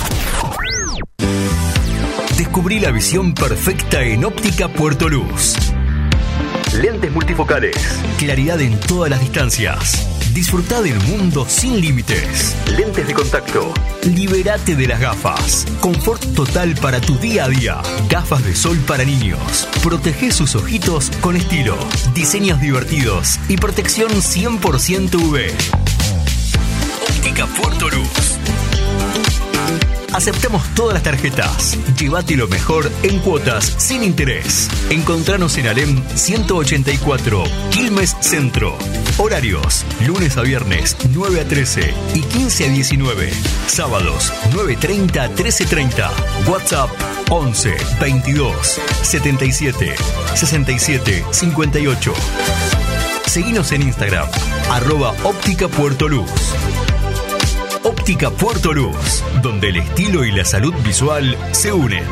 Descubrí la visión perfecta en Óptica Puerto Luz. Lentes multifocales, claridad en todas las distancias. Disfrutá del mundo sin límites. Lentes de contacto. Libérate de las gafas. Confort total para tu día a día. Gafas de sol para niños. Protege sus ojitos con estilo. Diseños divertidos y protección 100% UV. Óptica Puerto Luz. Aceptamos todas las tarjetas. Llévate lo mejor en cuotas sin interés. Encontranos en Alem 184, Quilmes Centro. Horarios: lunes a viernes 9 a 13 y 15 a 19. Sábados 9:30 a 13:30. WhatsApp 11 22 77 67 58. Seguinos en Instagram @Óptica Puerto Luz. Óptica Puerto Luz, donde el estilo y la salud visual se unen.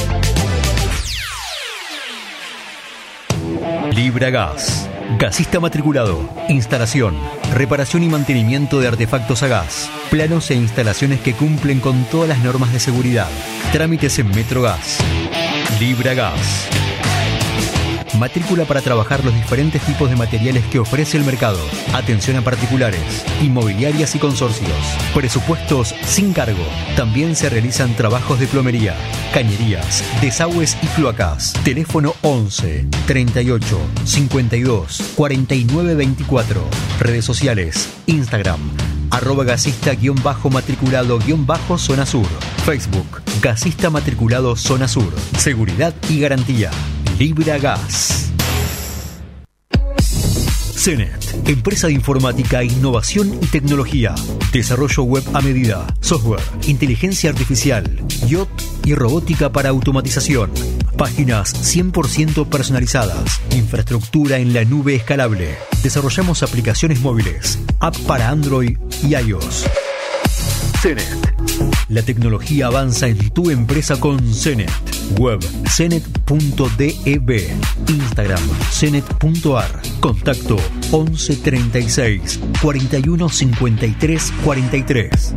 Libragas, gasista matriculado, instalación, reparación y mantenimiento de artefactos a gas, planos e instalaciones que cumplen con todas las normas de seguridad, trámites en Metrogas. Libragas. Matrícula para trabajar los diferentes tipos de materiales que ofrece el mercado. Atención a particulares, inmobiliarias y consorcios. Presupuestos sin cargo. También se realizan trabajos de plomería, cañerías, desagües y cloacas. Teléfono 11 38 52 49 24. Redes sociales: Instagram @gasista_matriculado_zona sur. Facebook: Gasista Matriculado Zona Sur. Seguridad y garantía. Libragas. CENET, empresa de informática, innovación y tecnología. Desarrollo web a medida, software, inteligencia artificial, IoT y robótica para automatización. Páginas 100% personalizadas. Infraestructura en la nube escalable. Desarrollamos aplicaciones móviles, app para Android y iOS. CENET. La tecnología avanza en tu empresa con CENET. Web cenet.dev. Instagram cenet.ar. Contacto 11 36 41 53 43.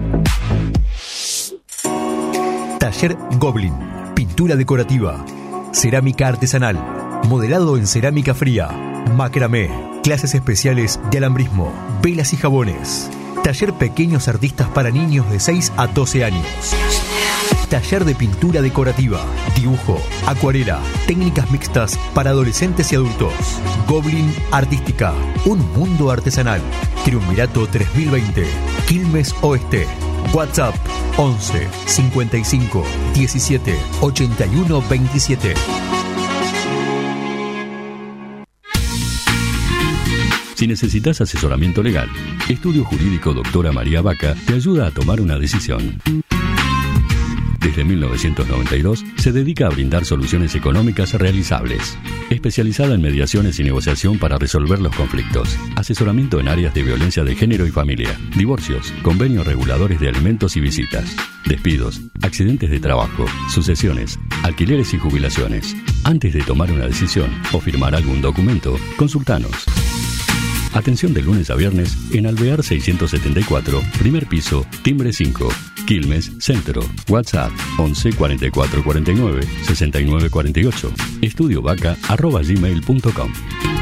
Taller Goblin. Pintura decorativa. Cerámica artesanal. Modelado en cerámica fría. Macramé. Clases especiales de alambrismo. Velas y jabones. Taller Pequeños Artistas para niños de 6 a 12 años. Taller de pintura decorativa, dibujo, acuarela, técnicas mixtas para adolescentes y adultos. Goblin Artística, un mundo artesanal. Triunvirato 3020, Quilmes Oeste. WhatsApp 11 55 17 81 27. Si necesitas asesoramiento legal, Estudio Jurídico Doctora María Vaca te ayuda a tomar una decisión. Desde 1992 se dedica a brindar soluciones económicas realizables. Especializada en mediaciones y negociación para resolver los conflictos. Asesoramiento en áreas de violencia de género y familia. Divorcios, convenios reguladores de alimentos y visitas. Despidos, accidentes de trabajo, sucesiones, alquileres y jubilaciones. Antes de tomar una decisión o firmar algún documento, consultanos. Atención de lunes a viernes en Alvear 674, primer piso, timbre 5, Quilmes, Centro. WhatsApp 11 44 49 69 48. estudiovaca@gmail.com.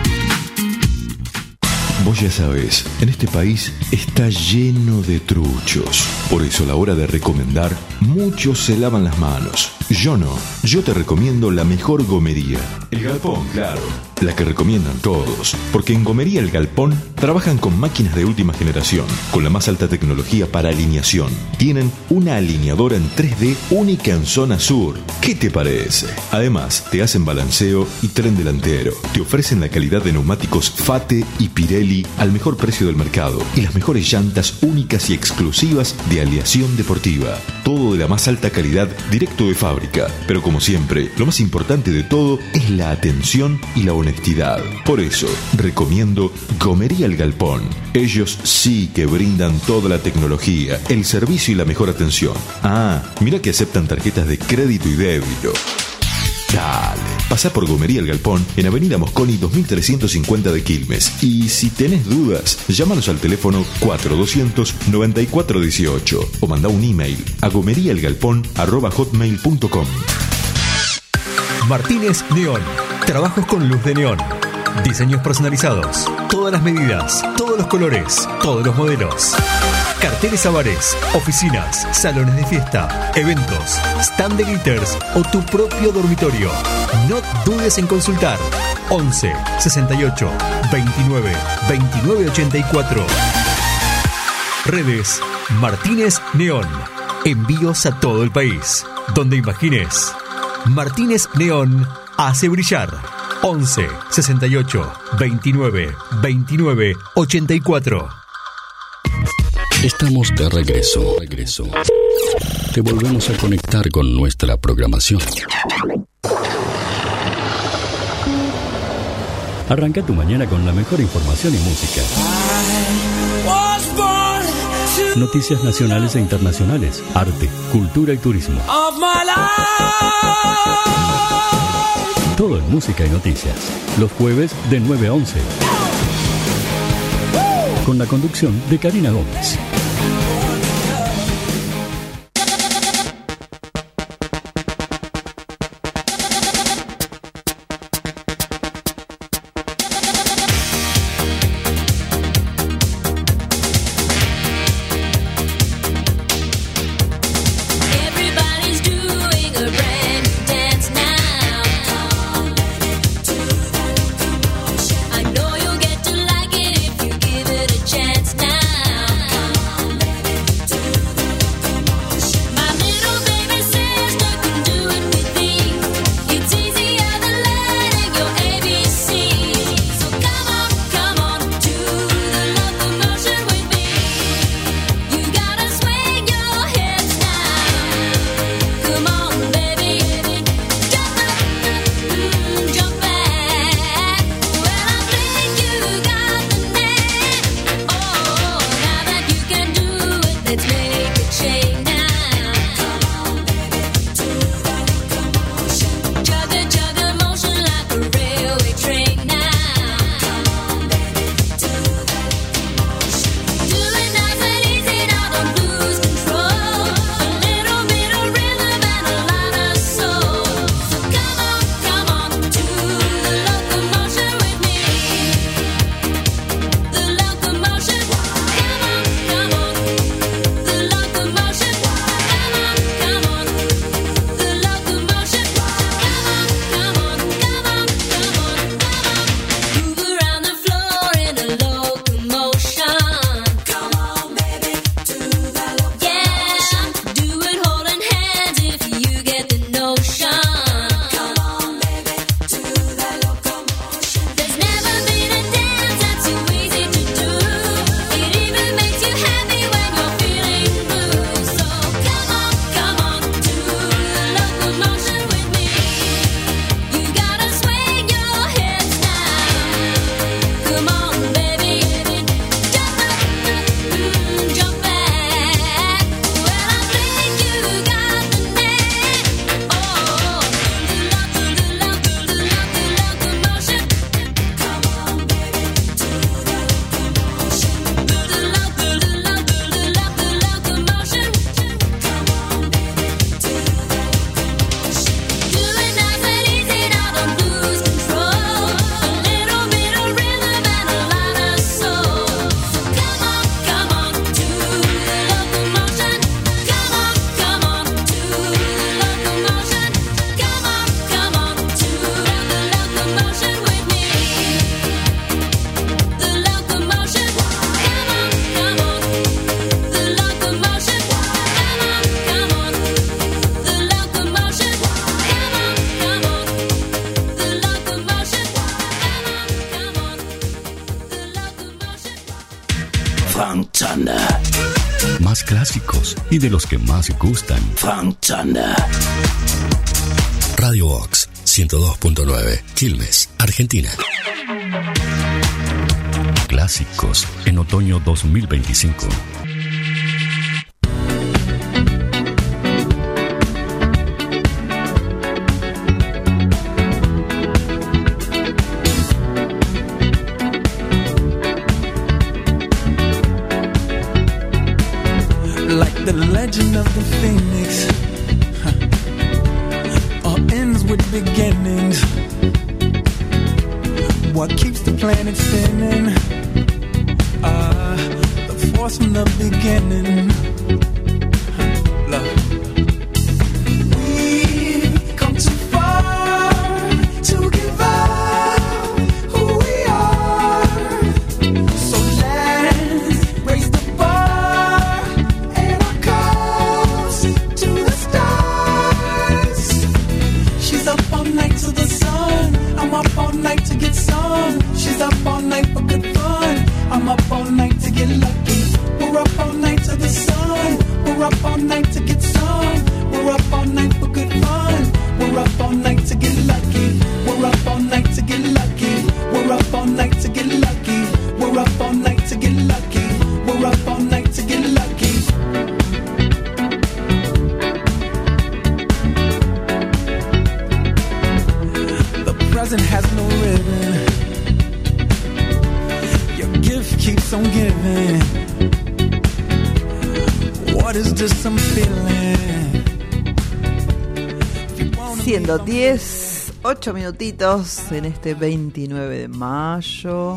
Vos ya sabés, en este país está lleno de truchos. Por eso a la hora de recomendar, muchos se lavan las manos. Yo no. Yo te recomiendo la mejor gomería. El Galpón, claro. La que recomiendan todos. Porque en Gomería El Galpón trabajan con máquinas de última generación, con la más alta tecnología para alineación. Tienen una alineadora en 3D única en zona sur. ¿Qué te parece? Además, te hacen balanceo y tren delantero. Te ofrecen la calidad de neumáticos Fate y Pirelli al mejor precio del mercado y las mejores llantas únicas y exclusivas de aleación deportiva. Todo de la más alta calidad directo de fábrica. Pero como siempre, lo más importante de todo es la atención y la honestidad. Por eso, recomiendo Gomería El Galpón. Ellos sí que brindan toda la tecnología, el servicio y la mejor atención. Ah, mira que aceptan tarjetas de crédito y débito. Dale, pasá por Gomería El Galpón en Avenida Mosconi 2350 de Quilmes. Y si tenés dudas, llámanos al teléfono 4200-9418 o manda un email a gomeriaelgalpón@hotmail.com. Martínez Neón. Trabajos con luz de neón. Diseños personalizados. Todas las medidas, todos los colores, todos los modelos. Carteles a bares, oficinas, salones de fiesta, eventos, stand de glitters o tu propio dormitorio. No dudes en consultar. 11 68 29 29 84. Redes Martínez Neón. Envíos a todo el país. Donde imagines. Martínez Neón hace brillar. 11 68 29 29 84. Estamos de regreso. Te volvemos a conectar con nuestra programación. Arranca tu mañana con la mejor información y música. Noticias nacionales e internacionales, arte, cultura y turismo. Todo en música y noticias. Los jueves de 9 a 11. Con la conducción de Karina Gómez. I know you'll get to like it if you give it a chance now. Funk Thunder. Más clásicos y de los que más gustan. Funk Thunder. Radio Box 102.9, Quilmes, Argentina. Clásicos en otoño 2025. Like the legend of the phoenix, all ends with beginnings. What keeps the planet spinning? The force from the beginning. Love. We've come too far to give up who we are. So let's raise the bar and our cups to the stars. She's up all night to the sun. I'm up all night to get some. She's up all night for good fun. I'm up all night to get lucky. We're up all night to the sun. We're up all night to get some. We're up all night for good fun. We're up all night to get lucky. We're up all night to get lucky. We're up all night to get lucky. We're up all night to get lucky. We're up all night to get lucky. The present has no ribbon. Your gift keeps on giving. What is this I'm feeling? Siendo 10, 8 minutitos en este 29 de mayo.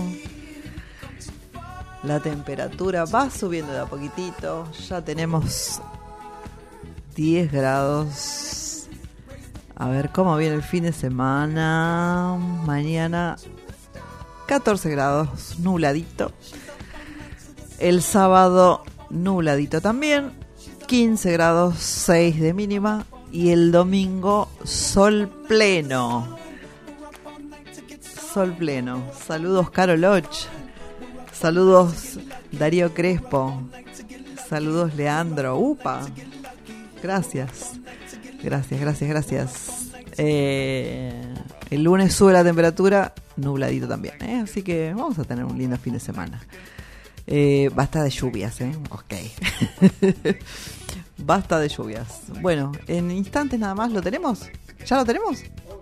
La temperatura va subiendo de a poquitito. Ya tenemos 10 grados. A ver cómo viene el fin de semana. Mañana 14 grados, nubladito. El sábado nubladito también. 15 grados, 6 de mínima. Y el domingo sol pleno. Sol pleno. Saludos Caro Loch. Saludos Darío Crespo. Saludos Leandro. Upa. Gracias. Gracias. El lunes sube la temperatura, nubladito también, ¿eh? Así que vamos a tener un lindo fin de semana. Basta de lluvias, ok. Basta de lluvias. Bueno, en instantes nada más, ¿lo tenemos? ¿Ya lo tenemos?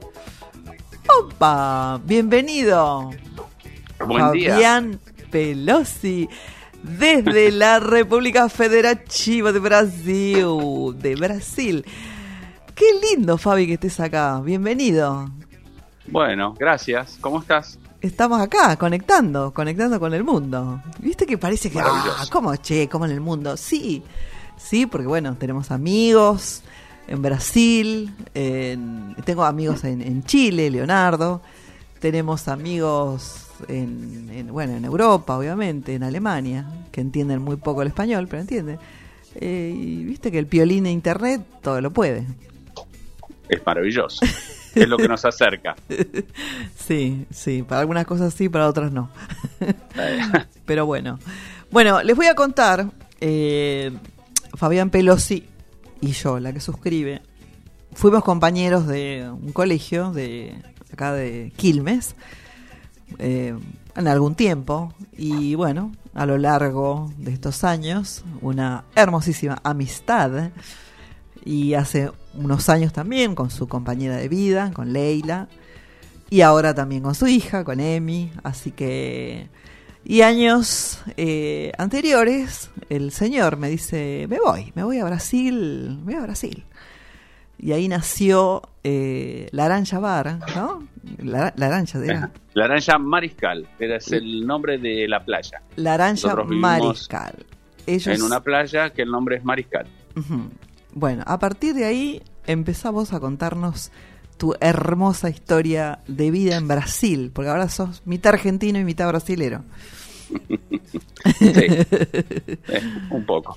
¡Opa! Bienvenido. Buen día. Fabián Pelosi, desde la República Federativa de Brasil. Qué lindo, Fabi, que estés acá. Bienvenido. Bueno, gracias. ¿Cómo estás? Estamos acá, conectando con el mundo. ¿Viste que parece que... ¿Cómo en el mundo? Sí, porque bueno, tenemos amigos en Brasil, tengo amigos en Chile, Leonardo, tenemos amigos en Europa, obviamente, en Alemania, que entienden muy poco el español, pero entienden. Y viste que el piolín de internet todo lo puede. Es maravilloso. Es lo que nos acerca. Sí, para algunas cosas sí, para otras no. Pero bueno, les voy a contar. Fabián Pelosi y yo, la que suscribe, fuimos compañeros de un colegio de acá de Quilmes en algún tiempo, y bueno, a lo largo de estos años una hermosísima amistad, y hace unos años también con su compañera de vida, con Leila, y ahora también con su hija, con Emi, así que... Y años anteriores, el señor me dice, me voy a Brasil, Y ahí nació Laranja Bar, ¿no? Laranja Mariscal, es el nombre de la playa. Laranja Mariscal. En una playa que el nombre es Mariscal. Uh-huh. Bueno, a partir de ahí empezamos a contarnos tu hermosa historia de vida en Brasil, porque ahora sos mitad argentino y mitad brasilero. Sí, un poco.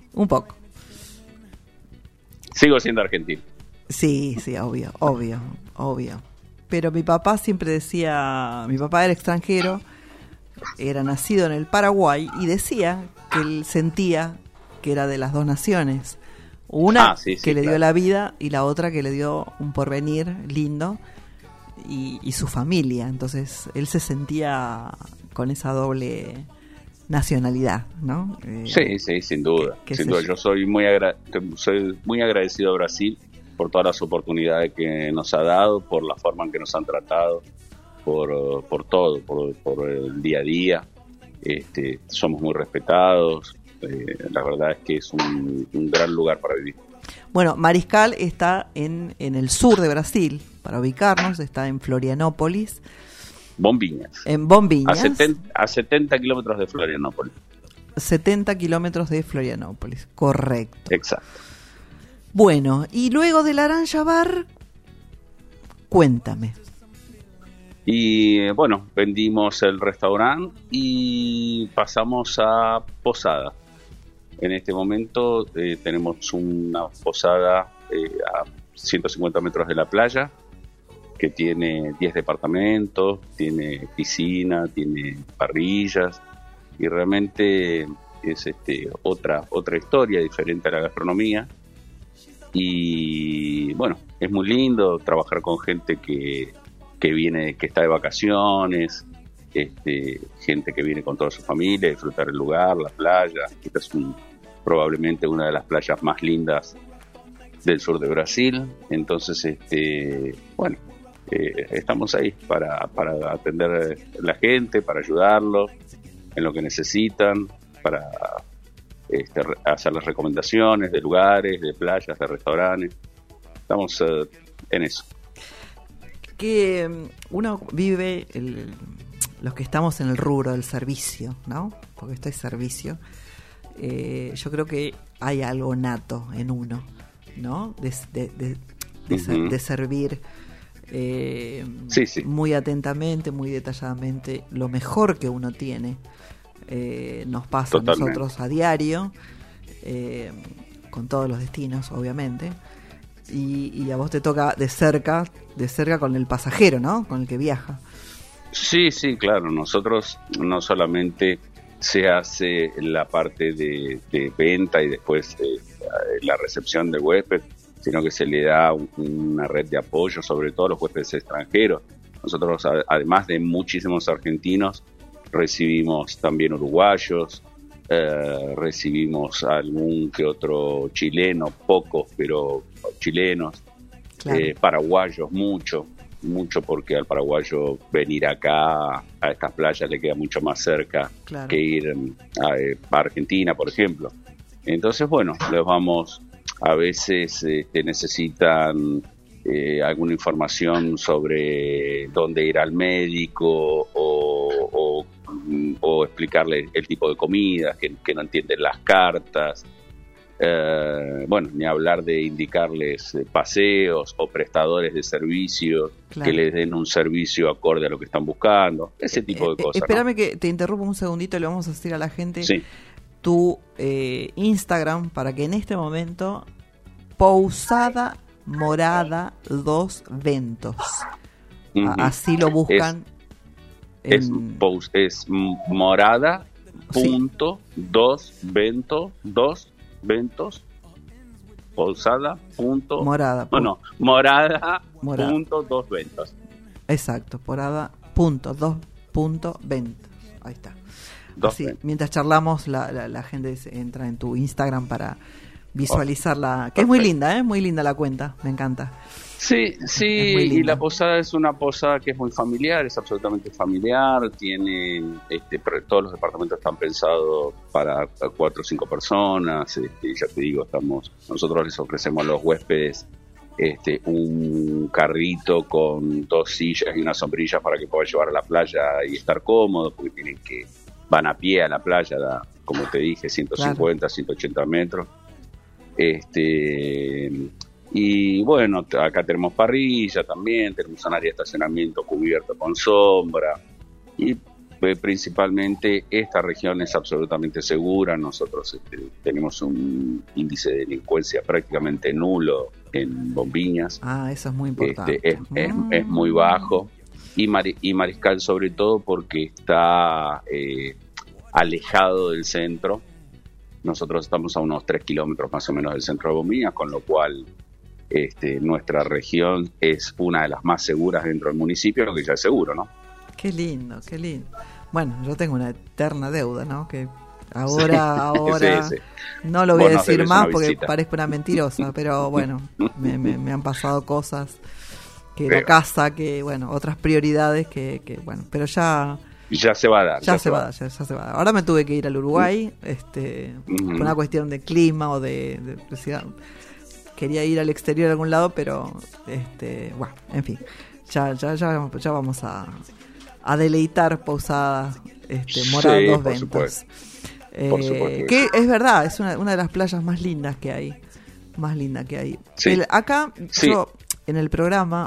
Sigo siendo argentino. Sí, obvio. Pero mi papá siempre decía, mi papá era extranjero, era nacido en el Paraguay, y decía que él sentía que era de las dos naciones. Una que le dio la vida y la otra que le dio un porvenir lindo y su familia. Entonces él se sentía con esa doble nacionalidad, ¿no? Sí, sin duda. Sin duda. Yo soy muy agradecido a Brasil por todas las oportunidades que nos ha dado, por la forma en que nos han tratado, por todo, por el día a día. Somos muy respetados. La verdad es que es un gran lugar para vivir. Bueno, Mariscal está en el sur de Brasil, para ubicarnos, está en Florianópolis. Bombiñas. En Bombiñas. A 70 kilómetros de Florianópolis. 70 kilómetros de Florianópolis, correcto. Exacto. Bueno, y luego del Laranja Bar, cuéntame. Y bueno, vendimos el restaurante y pasamos a Posada. En este momento tenemos una posada a 150 metros de la playa, que tiene 10 departamentos, tiene piscina, tiene parrillas, y realmente es otra historia diferente a la gastronomía. Y bueno, es muy lindo trabajar con gente que viene, que está de vacaciones, gente que viene con toda su familia a disfrutar el lugar, la playa. Esta es probablemente una de las playas más lindas del sur de Brasil. Entonces, bueno, estamos ahí para atender a la gente, para ayudarlos en lo que necesitan, para hacer las recomendaciones de lugares, de playas, de restaurantes. Estamos en eso. Que uno vive, los que estamos en el rubro del servicio, ¿no? Porque esto es servicio. Yo creo que hay algo nato en uno, ¿no? De servir muy atentamente, muy detalladamente, lo mejor que uno tiene. Nos pasa a nosotros a diario, con todos los destinos, obviamente. Y a vos te toca de cerca con el pasajero, ¿no? Con el que viaja. Sí, claro. Nosotros no solamente se hace la parte de venta y después la recepción del huésped, sino que se le da una red de apoyo, sobre todo a los huéspedes extranjeros. Nosotros, además de muchísimos argentinos, recibimos también uruguayos, recibimos algún que otro chileno, pocos, pero chilenos, claro. Paraguayos, mucho, porque al paraguayo venir acá a estas playas le queda mucho más cerca, claro, que ir a Argentina, por ejemplo. Entonces, bueno, les vamos, a veces necesitan alguna información sobre dónde ir al médico o explicarle el tipo de comida, que no entienden las cartas. Bueno, ni hablar de indicarles paseos o prestadores de servicios, claro, que les den un servicio acorde a lo que están buscando, ese tipo de cosas. Espérame, ¿no? Que te interrumpo un segundito y le vamos a decir a la gente tu Instagram para que en este momento Pousada Morada 2 Ventos, así lo buscan. Es morada punto dos ventos Pousada punto morada punto dos ventos. Exacto, morada punto dos punto ventos. Ahí está. Así, mientras charlamos la gente entra en tu Instagram para visualizarla, que es muy linda, muy linda la cuenta, me encanta. Sí, y la posada es una posada que es muy familiar, es absolutamente familiar, tiene todos los departamentos están pensados para 4 o 5 personas, ya te digo, nosotros les ofrecemos a los huéspedes un carrito con 2 sillas y una sombrilla para que puedan llevar a la playa y estar cómodos, porque van a pie a la playa, como te dije, 150, claro, 180 metros. Y bueno, acá tenemos parrilla también, tenemos un área de estacionamiento cubierto con sombra, y principalmente esta región es absolutamente segura. Nosotros tenemos un índice de delincuencia prácticamente nulo en Bombiñas. Eso es muy importante. Es muy bajo, y Mariscal sobre todo porque está alejado del centro, Nosotros estamos a unos 3 kilómetros más o menos del centro de Bombillas, con lo cual nuestra región es una de las más seguras dentro del municipio, lo que ya es seguro, ¿no? Qué lindo, qué lindo. Bueno, yo tengo una eterna deuda, ¿no? Que ahora sí. no lo voy Vos a nos decir debes más una porque visita. parezco una mentirosa, pero bueno, me han pasado cosas, que la Pero- casa, que bueno, otras prioridades que bueno, pero ya se va a dar. ya se va a dar. Ahora me tuve que ir al Uruguay, Ujú. por una cuestión de clima o de ciudad. Quería ir al exterior a algún lado, pero bueno, en fin, ya vamos a deleitar Posadas, Morada Sí, Dos por Ventas. supuesto. Por supuesto. Que es verdad, es una de las playas más lindas que hay. Sí. Acá, Sí. yo en el programa,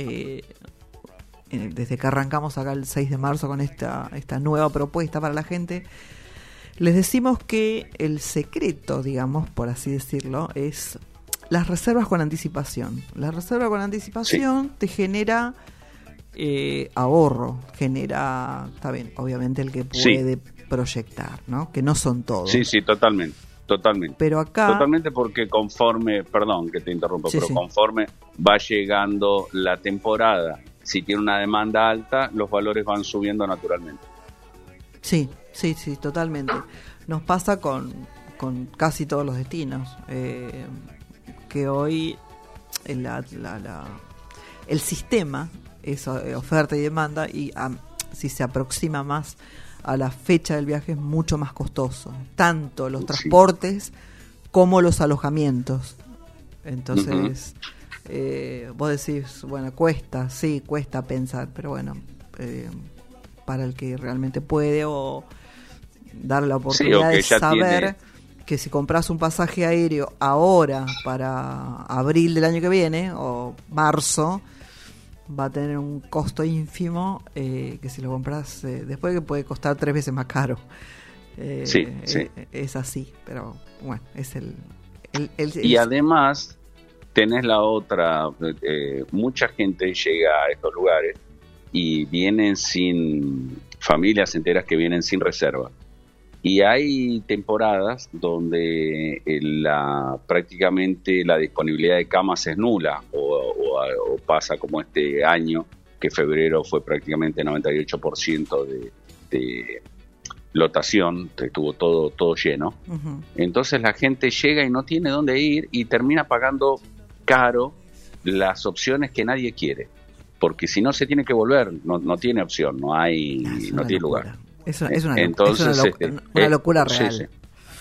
desde que arrancamos acá el 6 de marzo con esta nueva propuesta para la gente, les decimos que el secreto, digamos, por así decirlo, es las reservas con anticipación. La reserva con anticipación te genera ahorro, genera, está bien, obviamente el que puede proyectar, ¿no? Que no son todos. Sí, totalmente. Pero acá... Totalmente, porque conforme, perdón que te interrumpa, Sí, pero sí. conforme va llegando la temporada, si tiene una demanda alta, los valores van subiendo naturalmente. Sí, totalmente. Nos pasa con casi todos los destinos, que hoy el sistema es oferta y demanda, y si se aproxima más a la fecha del viaje es mucho más costoso, tanto los transportes como los alojamientos. Entonces, vos decís, bueno, cuesta pensar, pero bueno, para el que realmente puede o dar la oportunidad que de ya saber tiene- que si compras un pasaje aéreo ahora para abril del año que viene o marzo, va a tener un costo ínfimo, que si lo compras después, que puede costar 3 veces más caro. Sí. Es así, pero bueno, es el Y además, tenés la otra, mucha gente llega a estos lugares y vienen sin, familias enteras que vienen sin reserva. Y hay temporadas donde prácticamente la disponibilidad de camas es nula, o pasa como este año, que febrero fue prácticamente 98% de lotación, estuvo todo lleno. Ujú. Entonces la gente llega y no tiene dónde ir y termina pagando caro las opciones que nadie quiere, porque si no se tiene que volver, no tiene opción, no tiene lugar. Es una Entonces, locura real. sí.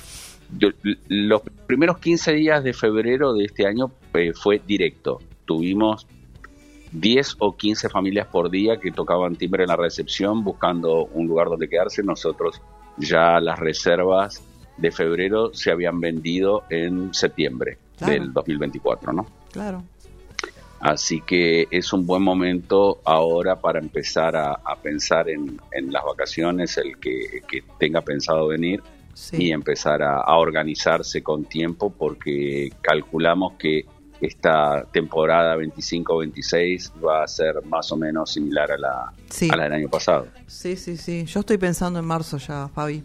Los primeros 15 días de febrero de este año fue directo. Tuvimos 10 o 15 familias por día que tocaban timbre en la recepción buscando un lugar donde quedarse. Nosotros ya las reservas de febrero se habían vendido en septiembre del 2024, ¿no? Claro. Así que es un buen momento ahora para empezar a pensar en las vacaciones, el que tenga pensado venir, y empezar a organizarse con tiempo, porque calculamos que esta temporada 25-26 va a ser más o menos similar a la del año pasado. Sí. Yo estoy pensando en marzo ya, Fabi.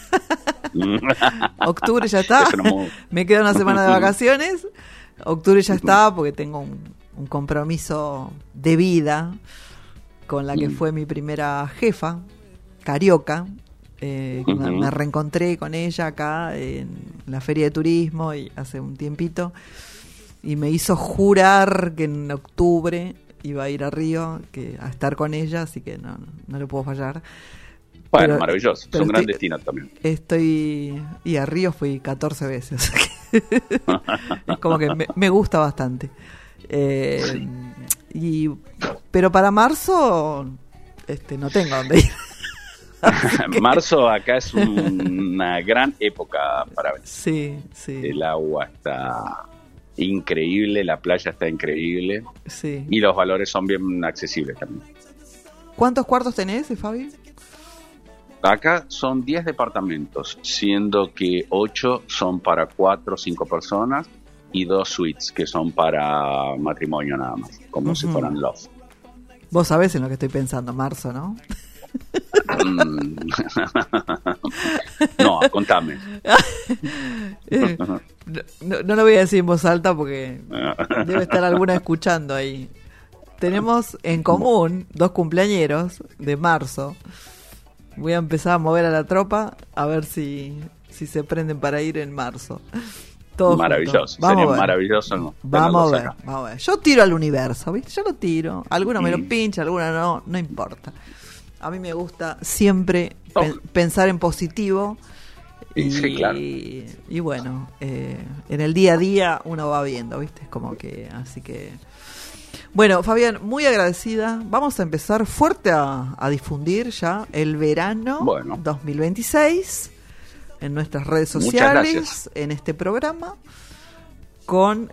Octubre ya está. Me queda una semana de vacaciones. Octubre ya está, porque tengo un compromiso de vida con la que fue mi primera jefa, Carioca. Me reencontré con ella acá en la feria de turismo y hace un tiempito, y me hizo jurar que en octubre iba a ir a Río, a estar con ella, así que no le puedo fallar. Bueno, maravilloso, es un gran destino también. Y a Río fui 14 veces. Es como que me gusta bastante. Pero para marzo no tengo dónde ir. Marzo acá es una gran época para venir. Sí. El agua está increíble, la playa está increíble, sí, y los valores son bien accesibles también. ¿Cuántos cuartos tenés, Fabi? Acá son 10 departamentos, siendo que 8 son para 4 o 5 personas y 2 suites que son para matrimonio nada más, como si fueran loft. Vos sabés en lo que estoy pensando, marzo, ¿no? No, contame. No lo voy a decir en voz alta porque debe estar alguna escuchando ahí. Tenemos en común 2 cumpleañeros de marzo. Voy a empezar a mover a la tropa a ver si se prenden para ir en marzo. Todos maravilloso, juntos. sería maravilloso. ¿No? Vamos a ver. Yo tiro al universo, ¿viste? Yo lo tiro. Alguno me lo pincha, alguno no importa. A mí me gusta siempre pensar en positivo. Sí, claro. Y bueno, en el día a día uno va viendo, ¿viste? Es como que, así que... Bueno, Fabián, muy agradecida. Vamos a empezar fuerte a difundir ya el verano 2026 en nuestras redes sociales, en este programa, con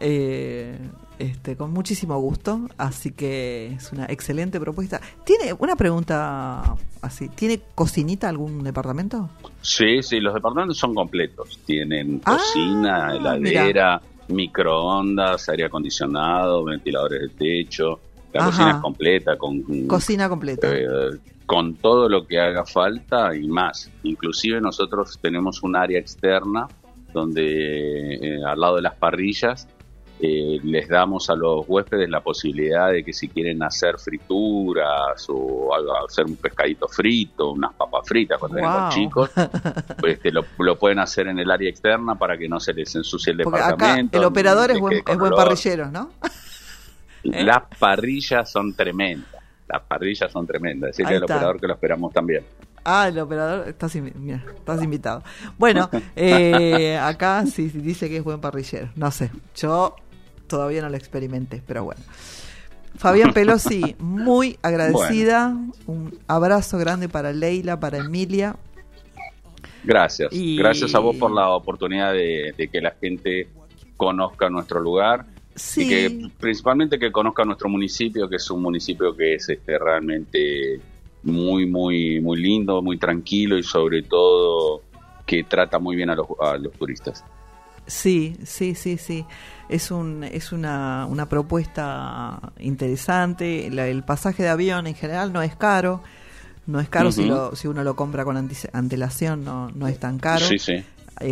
muchísimo gusto. Así que es una excelente propuesta. ¿Tiene una pregunta así? ¿Tiene cocinita algún departamento? Sí, los departamentos son completos. Tienen cocina, heladera, microondas, aire acondicionado, ventiladores de techo. La cocina es completa. Cocina completa. Con todo lo que haga falta y más. Inclusive nosotros tenemos un área externa donde al lado de las parrillas les damos a los huéspedes la posibilidad de que si quieren hacer frituras o hacer un pescadito frito, unas papas fritas cuando vengan chicos, pues lo pueden hacer en el área externa para que no se les ensucie el departamento. Acá el operador es buen parrillero, ¿no? Las parrillas son tremendas. Decirle al operador que lo esperamos también. El operador, estás invitado. Bueno, acá sí dice que es buen parrillero. No sé, yo todavía no lo experimenté, pero bueno. Fabián Pelosi, muy agradecida. Bueno. Un abrazo grande para Leila, para Emilia. Gracias. Gracias a vos por la oportunidad de que la gente conozca nuestro lugar. Sí. Y que principalmente que conozca nuestro municipio, que es un municipio que es realmente muy, muy, muy lindo, muy tranquilo y sobre todo que trata muy bien a los turistas. Sí. Es una propuesta interesante. El pasaje de avión en general no es caro. No es caro si uno lo compra con antelación, no es tan caro. Sí.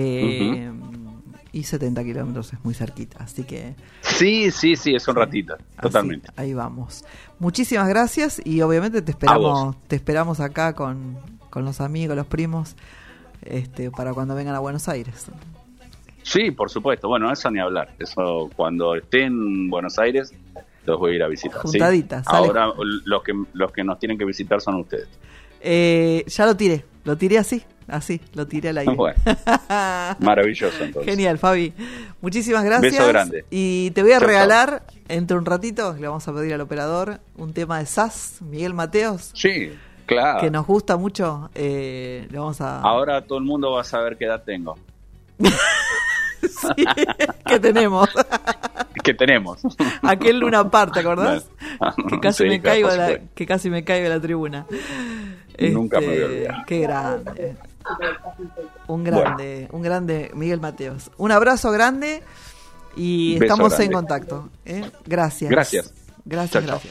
Y 70 kilómetros es muy cerquita, así que... Sí, es un ratito, totalmente. Así, ahí vamos. Muchísimas gracias y obviamente te esperamos acá con los amigos, los primos, para cuando vengan a Buenos Aires. Sí, por supuesto. Bueno, eso ni hablar. Eso cuando esté en Buenos Aires los voy a ir a visitar. Juntaditas. ¿Sí? Ahora los que nos tienen que visitar son ustedes. Ya lo tiré así, lo tiré al aire. Bueno, maravilloso entonces. Genial, Fabi. Muchísimas gracias. Beso grande. Y te voy a regalar, entre un ratito, le vamos a pedir al operador un tema de SAS, Miguel Mateos. Sí, claro. Que nos gusta mucho. Le vamos a... Ahora todo el mundo va a saber qué edad tengo. Sí, ¿qué tenemos? ¿Qué tenemos? Aquel Luna Park, ¿te acordás? Que casi Sí, me claro, caigo de la tribuna. Nunca me voy a olvidar. Qué grande. Un grande Miguel Mateos. Un abrazo grande y Beso estamos grande. en contacto. Gracias. Gracias. Gracias. Chao.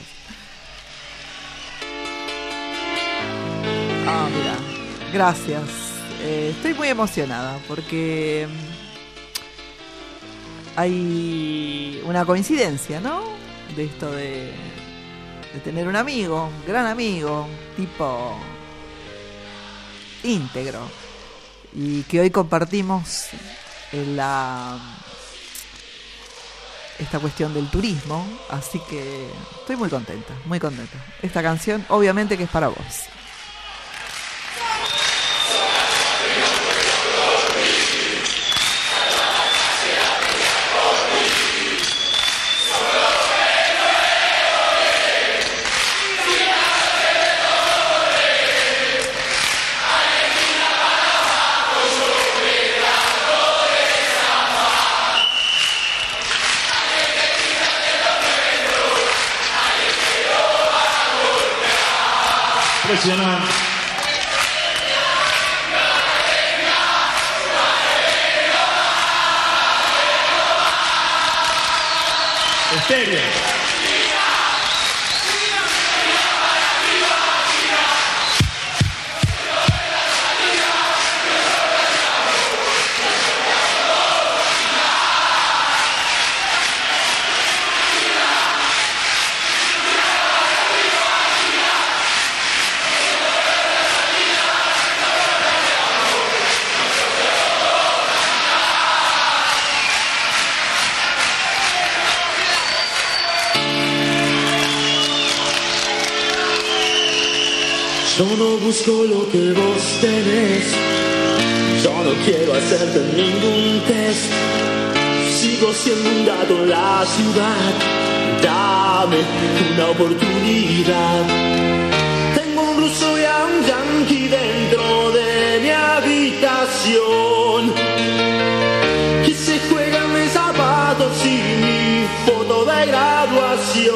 Mira, gracias. Estoy muy emocionada porque hay una coincidencia, ¿no? De esto de tener un amigo, un gran amigo, tipo íntegro, y que hoy compartimos esta cuestión del turismo, así que estoy muy contenta. Esta canción obviamente que es para vos. Impresionante. Estéreo. busco lo que vos tenés. Yo no quiero hacerte ningún test. Sigo siendo un gato en la ciudad. Dame una oportunidad. Tengo un ruso y a un yanqui dentro de mi habitación, que se juegan mis zapatos y mi foto de graduación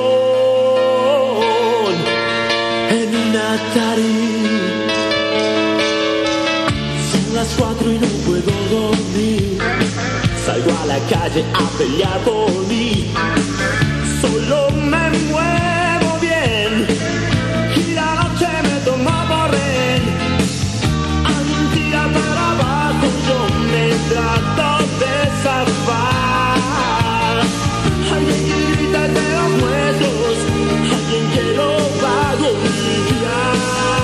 en un Atari. Son las 4 y no puedo dormir. Salgo a la calle a pelear por mí. Solo me muevo bien y la noche me tomó por rehén. Alguien tira para abajo, yo me trato de zafar. Alguien que grita de los muertos, alguien que lo va a golpear.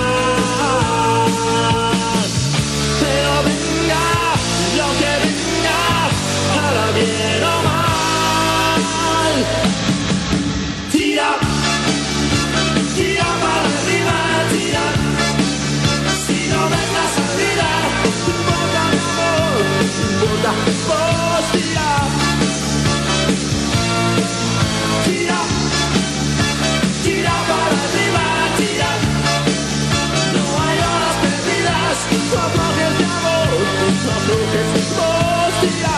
Pero venga lo que venga, para bien o mal. Tira, tira para arriba, tira. Si no ves la salida, no importa mi amor, no importa vos, tira. Tira, tira para arriba, tira. No hay horas perdidas, no aflojes de amor, no aflojes vos, tira.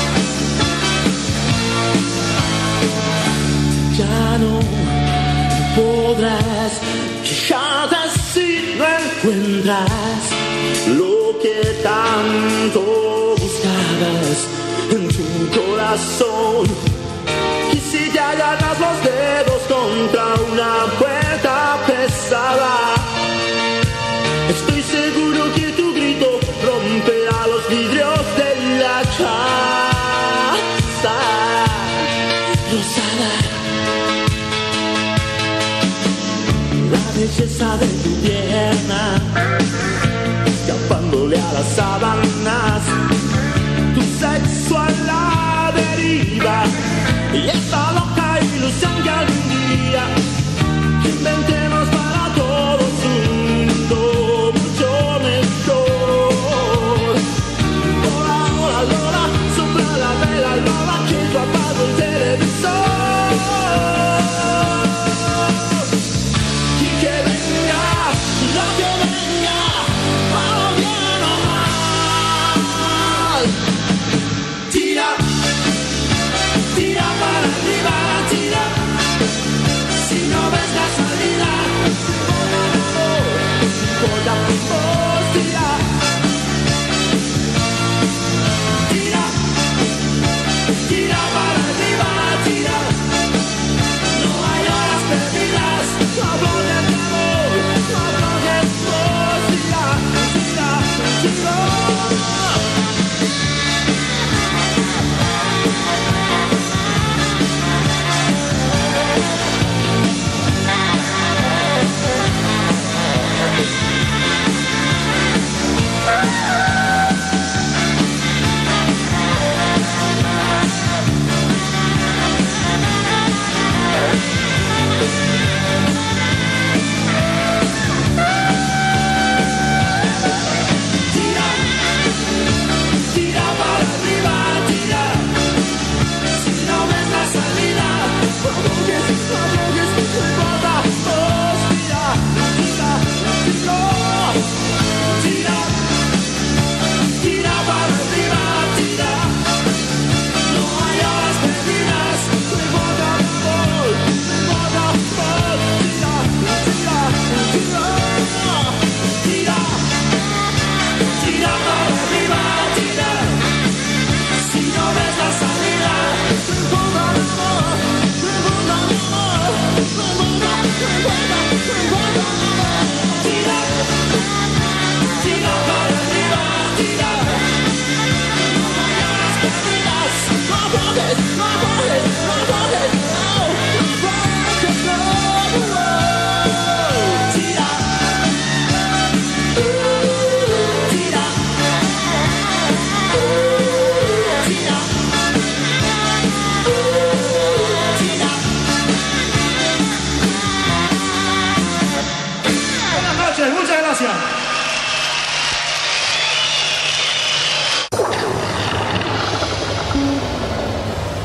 Ya no podrás quejarte si no encuentras lo que tanto buscabas en tu corazón. Y si te agarras los dedos contra una puerta pesada, estoy seguro que tu grito romperá los vidrios de la casa rosada. La belleza de tu pierna, escapándole a las sábanas, tu sexo a la deriva y esta loca ilusión que algún día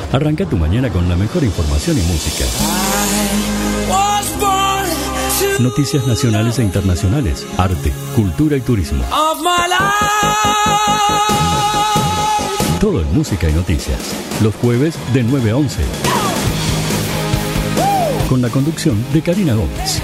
Arranca tu mañana con la mejor información y música. Was born to Noticias nacionales e internacionales, arte, cultura y turismo. of my life. Todo en música y noticias. Los jueves de 9 a 11. Con la conducción de Karina Gómez.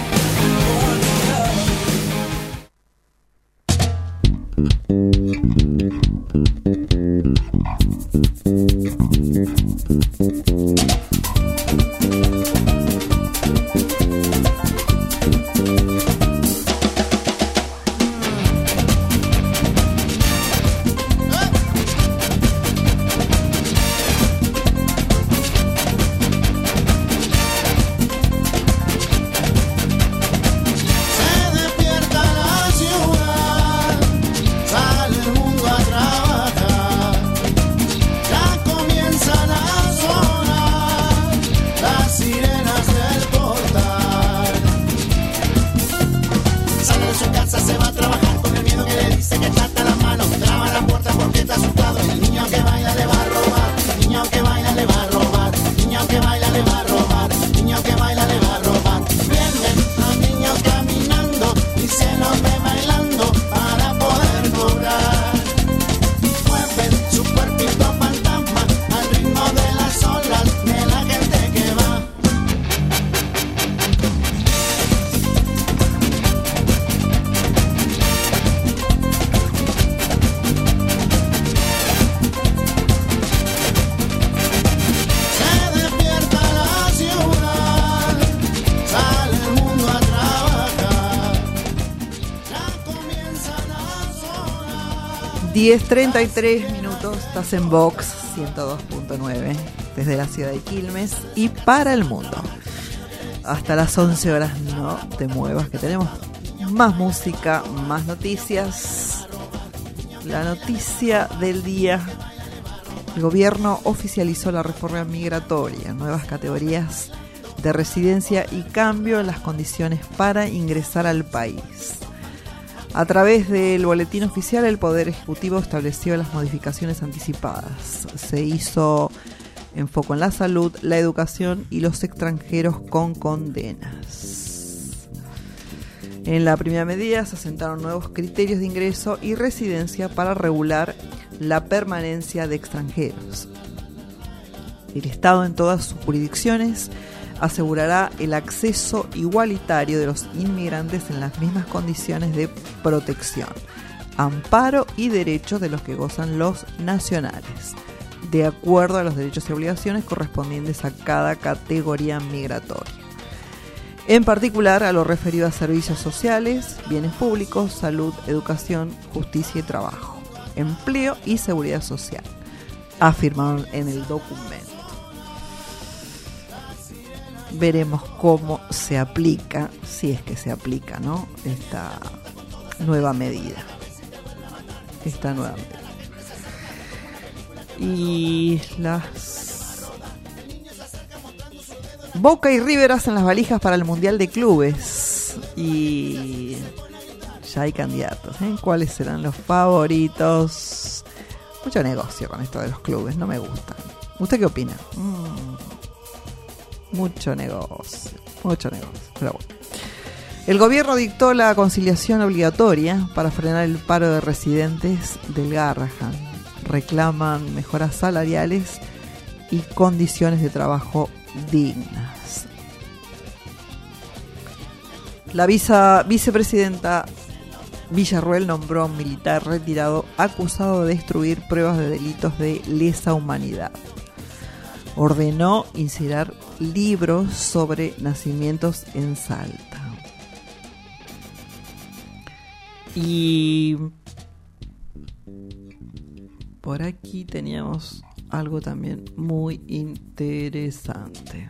Se despierta la ciudad, sale el mundo a trabajar. Ya comienzan a sonar las sirenas del portal. Sale de su casa, se va a trabajar con el miedo que le dice que está hasta las manos. Traba la puerta porque está asustado. El niño que baila le va a robar. Niño que baila le va a robar. Niño que baila le va a robar. Niño que baila le va a robar. Vienen los niños caminando y se los ve bailando para poder cobrar. Mueven su cuerpito fantasma al ritmo de las olas de la gente que va. Se despierta la ciudad, sale el mundo a trabajar. Ya comienzan a sonar. 10:33 minutos, estás en Vox 102.9 desde la ciudad de Quilmes y para el mundo. Hasta las 11 horas no te muevas, que tenemos más música, más noticias. La noticia del día: el gobierno oficializó la reforma migratoria, nuevas categorías de residencia y cambio en las condiciones para ingresar al país. A través del boletín oficial, el Poder Ejecutivo estableció las modificaciones anticipadas. Se hizo enfoco en la salud, la educación y los extranjeros con condenas. En la primera medida se asentaron nuevos criterios de ingreso y residencia para regular la permanencia de extranjeros. El Estado en todas sus jurisdicciones asegurará el acceso igualitario de los inmigrantes en las mismas condiciones de protección, amparo y derechos de los que gozan los nacionales, de acuerdo a los derechos y obligaciones correspondientes a cada categoría migratoria. En particular a lo referido a servicios sociales, bienes públicos, salud, educación, justicia y trabajo, empleo y seguridad social, afirmaron en el documento. Veremos cómo se aplica, si es que se aplica, ¿no? Esta nueva medida. Y las Boca y River hacen las valijas para el Mundial de Clubes. Y ya hay candidatos, ¿eh? ¿Cuáles serán los favoritos? Mucho negocio con esto de los clubes, no me gustan. ¿Usted qué opina? Mucho negocio, pero bueno. El gobierno dictó la conciliación obligatoria para frenar el paro de residentes del Garrahan. Reclaman mejoras salariales y condiciones de trabajo dignas. La vicepresidenta Villarruel nombró a un militar retirado acusado de destruir pruebas de delitos de lesa humanidad. Ordenó incinerar libros sobre nacimientos en Salta. Y por aquí teníamos algo también muy interesante.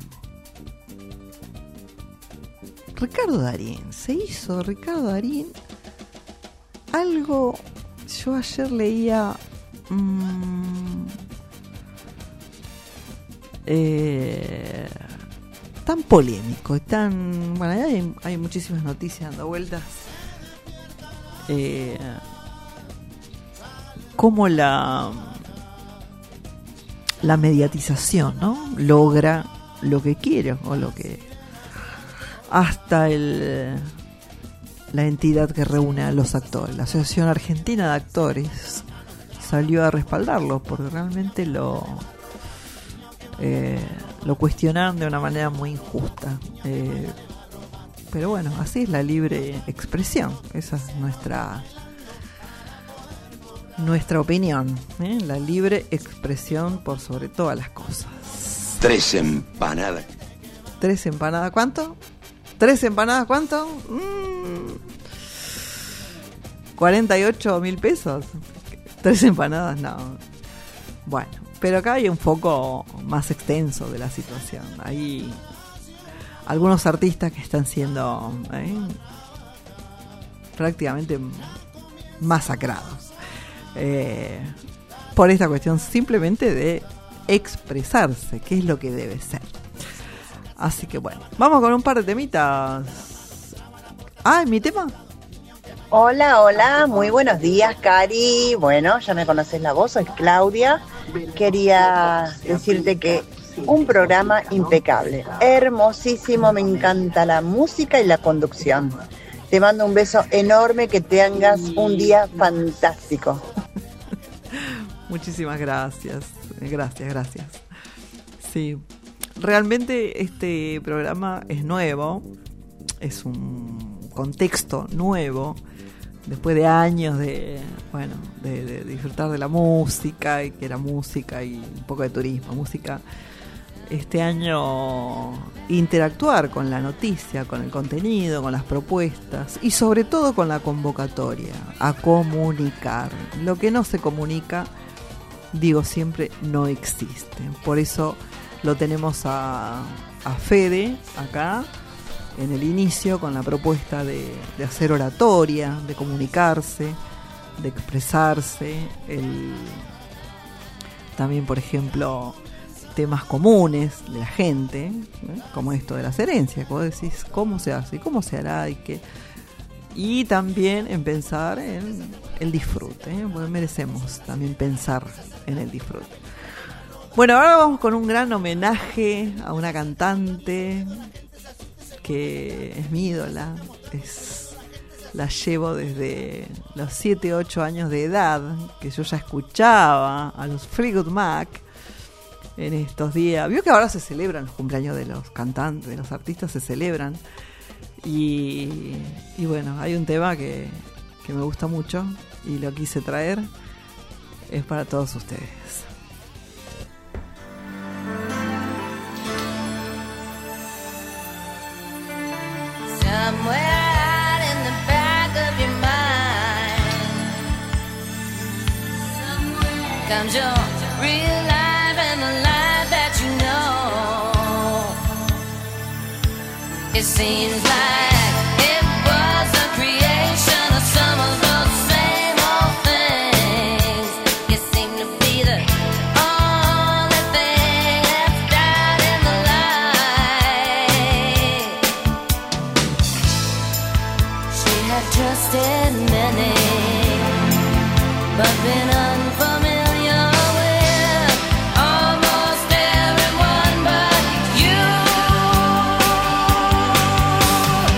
Ricardo Darín, se hizo Ricardo Darín algo. Yo ayer leía tan polémico, tan bueno, hay muchísimas noticias dando vueltas, como la la mediatización, ¿no? Logra lo que quiere o lo que hasta la entidad que reúne a los actores, la Asociación Argentina de Actores, salió a respaldarlo porque realmente lo cuestionaron de una manera muy injusta. Pero bueno, así es la libre expresión. Esa es nuestra opinión, ¿eh? La libre expresión por sobre todas las cosas. 3 empanadas. 3 empanadas, ¿cuánto? 3 empanadas, ¿cuánto? 48.000 pesos. 3 empanadas, no. Bueno, pero acá hay un foco más extenso de la situación. Hay algunos artistas que están siendo prácticamente masacrados por esta cuestión simplemente de expresarse, que es lo que debe ser. Así que bueno, vamos con un par de temitas. ¿Mi tema? Hola, hola, muy buenos días, Cari. Bueno, ya me conoces la voz, soy Claudia. Quería decirte que un programa impecable, hermosísimo, me encanta la música y la conducción. Te mando un beso enorme, que tengas un día fantástico. Muchísimas gracias. Gracias. Sí, realmente este programa es nuevo, es un contexto nuevo, después de años de disfrutar de la música, y que era música y un poco de turismo, música. Este año interactuar con la noticia, con el contenido, con las propuestas y sobre todo con la convocatoria, a comunicar. Lo que no se comunica, digo siempre, no existe. Por eso lo tenemos a Fede acá en el inicio con la propuesta de hacer oratoria, de comunicarse, de expresarse, también por ejemplo temas comunes de la gente, como esto de las herencias, que vos decís cómo se hace, cómo se hará y también en pensar en el disfrute, porque merecemos también pensar en el disfrute. Bueno, ahora vamos con un gran homenaje a una cantante que es mi ídola, la llevo desde los 7, 8 años de edad, que yo ya escuchaba a los Fleetwood Mac en estos días. Vio que ahora se celebran los cumpleaños de los cantantes, de los artistas, se celebran. Y bueno, hay un tema que me gusta mucho y lo quise traer. Es para todos ustedes. Somewhere out in the back of your mind comes your real life and the life that you know. It seems like it was a creation of some of those same old things. You seem to be the only thing that's died in the light. She had trusted many, but been unfamiliar with almost everyone but you.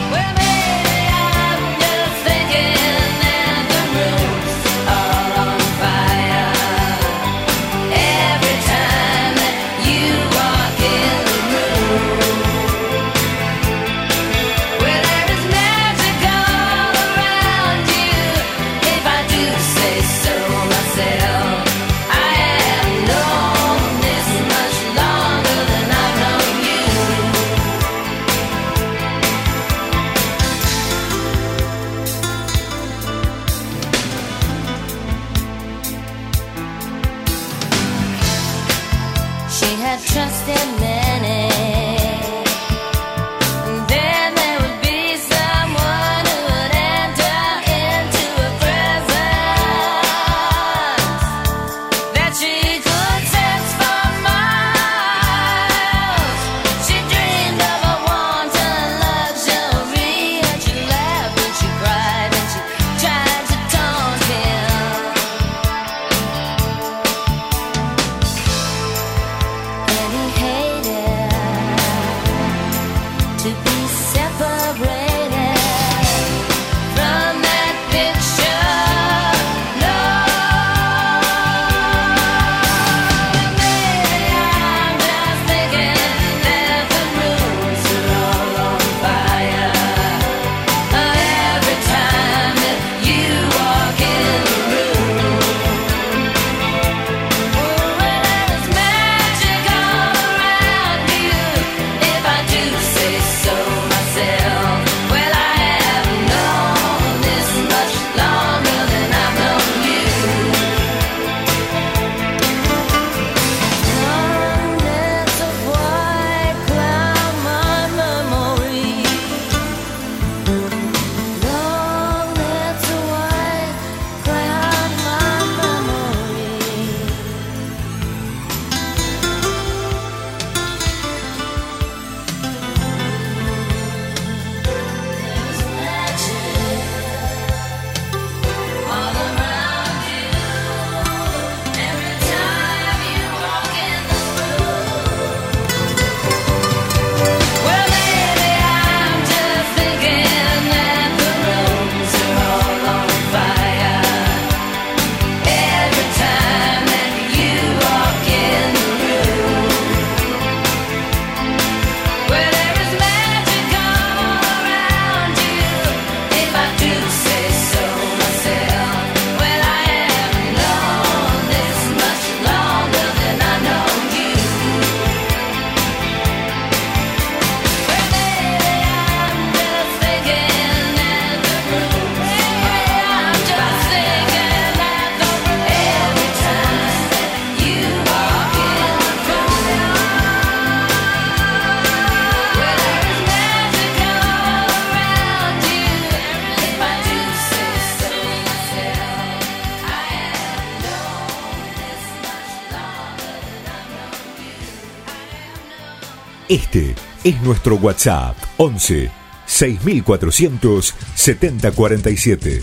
Este es nuestro WhatsApp 11 6400 7047.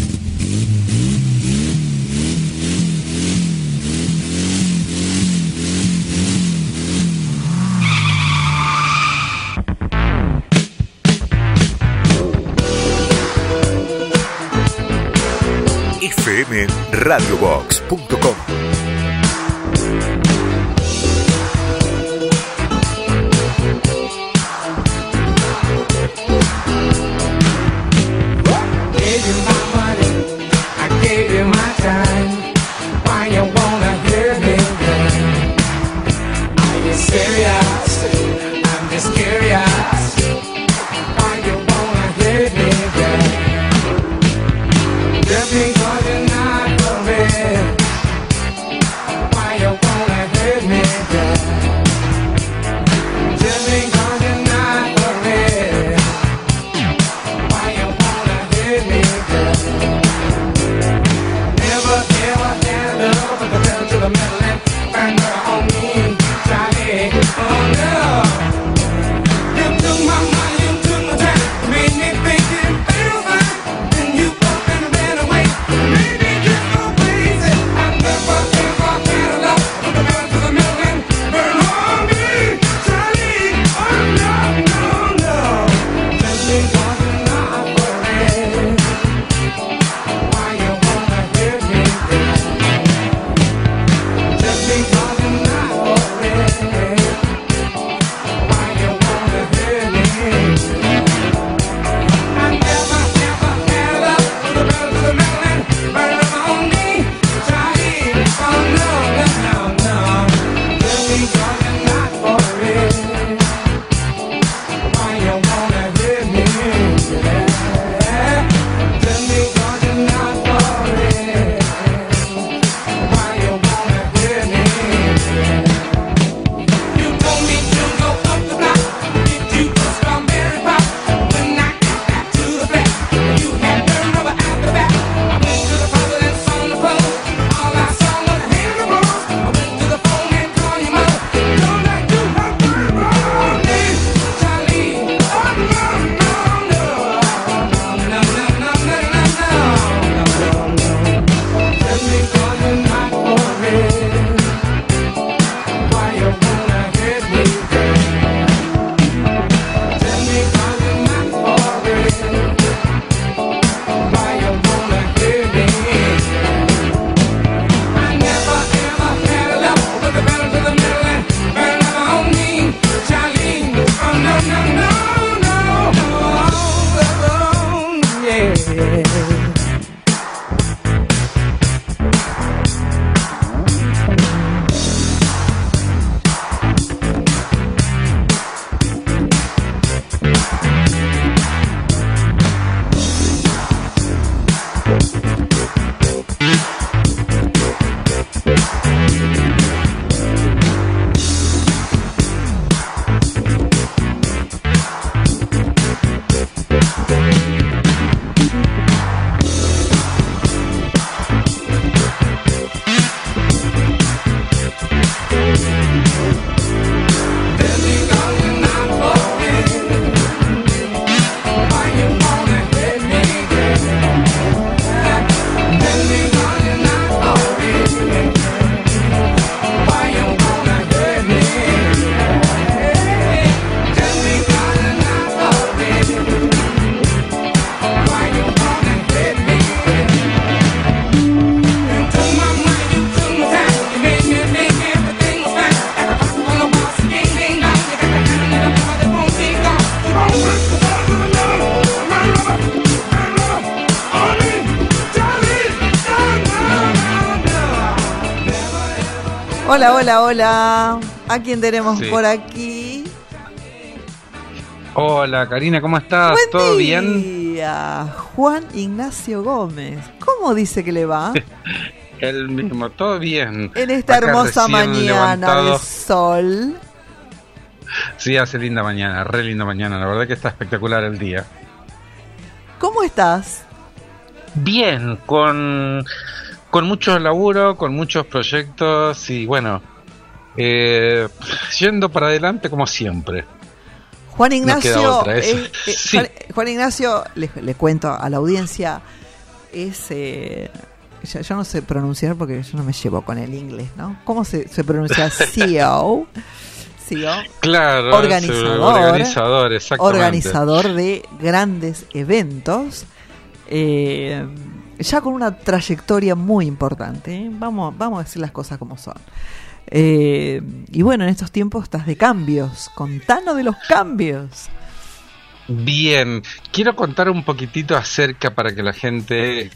fmradiobox.com. Gave you my money, I gave you my time. Why you wanna hurt me, girl? Are you serious? I'm just curious. Why you wanna hurt me, girl? Just because you're not for real. Why you wanna hurt me, girl? Just because you're not for real. Why you wanna hurt me, girl? Never ever had love, but the pedal to the metal and burn her on me, Charlie. Oh no. You took my money, you took my time, made me think it felt fine. Then you up and ran away, made me just go crazy. I never ever had love, but the pedal to the metal and burn on me, Charlie. Oh no, no, no. Just because you're not for real. Why you wanna hurt me, girl? Just because you're not for real. Why you wanna hurt me, girl? I never ever had love, but the pedal to the metal and burn on me, Charlie. Oh no, no, no, no. Just because you're not for real. Why you wanna hurt me, girl? Just because you're not for real. Why you wanna hurt me, girl? You told me to go up the block, get you a strawberry pop. When I got back to the flat, you had turned over at the back. I went to the closet and saw the clothes. All I saw was a hand of rose. I went to the phone and called your mother. Told her you have burned on me, Charlie. Oh no, no, no. No, no, no, no, no, no, no. Just because you're not for real. Why you wanna hurt me, girl? Just because you're not for real. Why you wanna hurt me, girl? I never ever had a love with the pedal to the metal and burn on me, Charlie. Oh no, no, no, no. Oh, yeah. Hola, hola, hola. ¿A quién tenemos Sí. por aquí? Hola Karina, ¿cómo estás? Buen ¿Todo bien? día, Juan Ignacio Gómez. ¿Cómo dice que le va? El mismo, todo bien. En esta Acá hermosa recién mañana levantado. de sol. Sí, hace linda mañana, re linda mañana. La verdad que está espectacular el día. ¿Cómo estás? Bien, con mucho laburo, con muchos proyectos y bueno, Yendo para adelante como siempre. Juan Ignacio, No queda otra, sí. Juan Ignacio, le cuento a la audiencia, es... yo no sé pronunciar porque yo no me llevo con el inglés, ¿no? ¿Cómo se pronuncia? CEO. Claro, organizador, exactamente. Organizador de grandes eventos, ya con una trayectoria muy importante, ¿eh? Vamos a decir las cosas como son. Y bueno, en estos tiempos estás de cambios. Contanos de los cambios. Bien, quiero contar un poquitito acerca para que la gente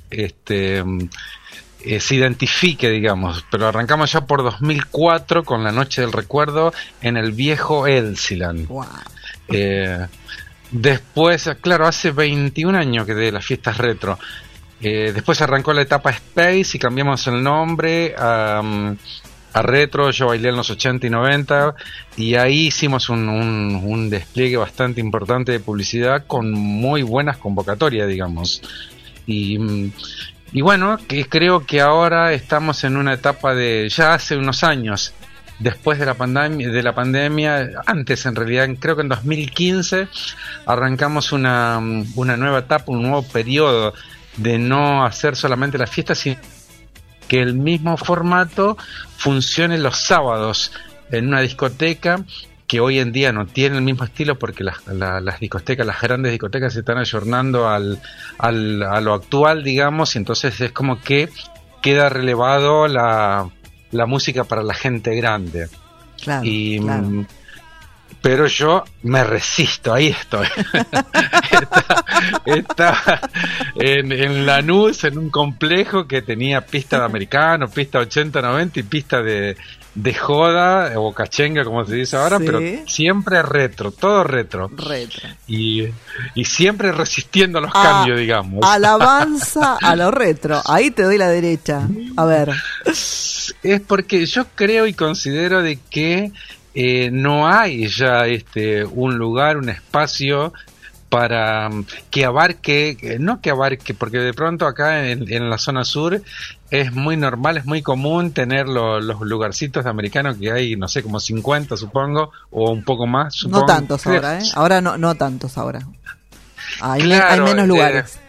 se identifique, digamos, pero arrancamos ya por 2004 con la Noche del Recuerdo en el viejo Elsiland. Wow. Después, claro, hace 21 años que de las fiestas retro. Después arrancó la etapa Space y cambiamos el nombre a retro. Yo bailé en los 80 y 90 y ahí hicimos un despliegue bastante importante de publicidad con muy buenas convocatorias, digamos. Y bueno, que creo que ahora estamos en una etapa de ya hace unos años, después de la pandemia, antes en realidad, creo que en 2015 arrancamos una nueva etapa, un nuevo periodo de no hacer solamente las fiestas, sino que el mismo formato funcione los sábados en una discoteca que hoy en día no tiene el mismo estilo porque las discotecas, las grandes discotecas se están ayornando a lo actual, digamos, y entonces es como que queda relevado la música para la gente grande. Claro, claro. Pero yo me resisto, ahí estoy. Estaba en Lanús, en un complejo que tenía pista de americano, pista 80-90 y pista de joda o cachenga, como se dice ahora, sí. Pero siempre retro, todo retro. Y siempre resistiendo a los cambios, digamos. Alabanza a lo retro, ahí te doy la derecha. A ver. Es porque yo creo y considero de que no hay ya un lugar, un espacio para que abarque, no que abarque, porque de pronto acá en la zona sur es muy normal, es muy común tener los lugarcitos de americanos que hay, no sé, como 50 supongo, o un poco más, supongo. No tantos ahora, ¿eh? Ahora no tantos ahora. Hay menos lugares.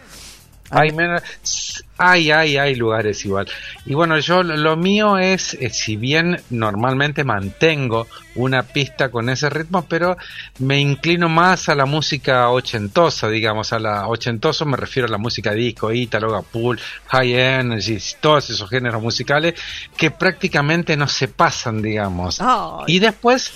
Hay lugares igual. Y bueno, yo lo mío es, si bien normalmente mantengo una pista con ese ritmo, pero me inclino más a la música ochentosa, digamos, ochentoso me refiero a la música disco, ítalo, gapul, high energy, todos esos géneros musicales que prácticamente no se pasan, digamos. Oh. Y después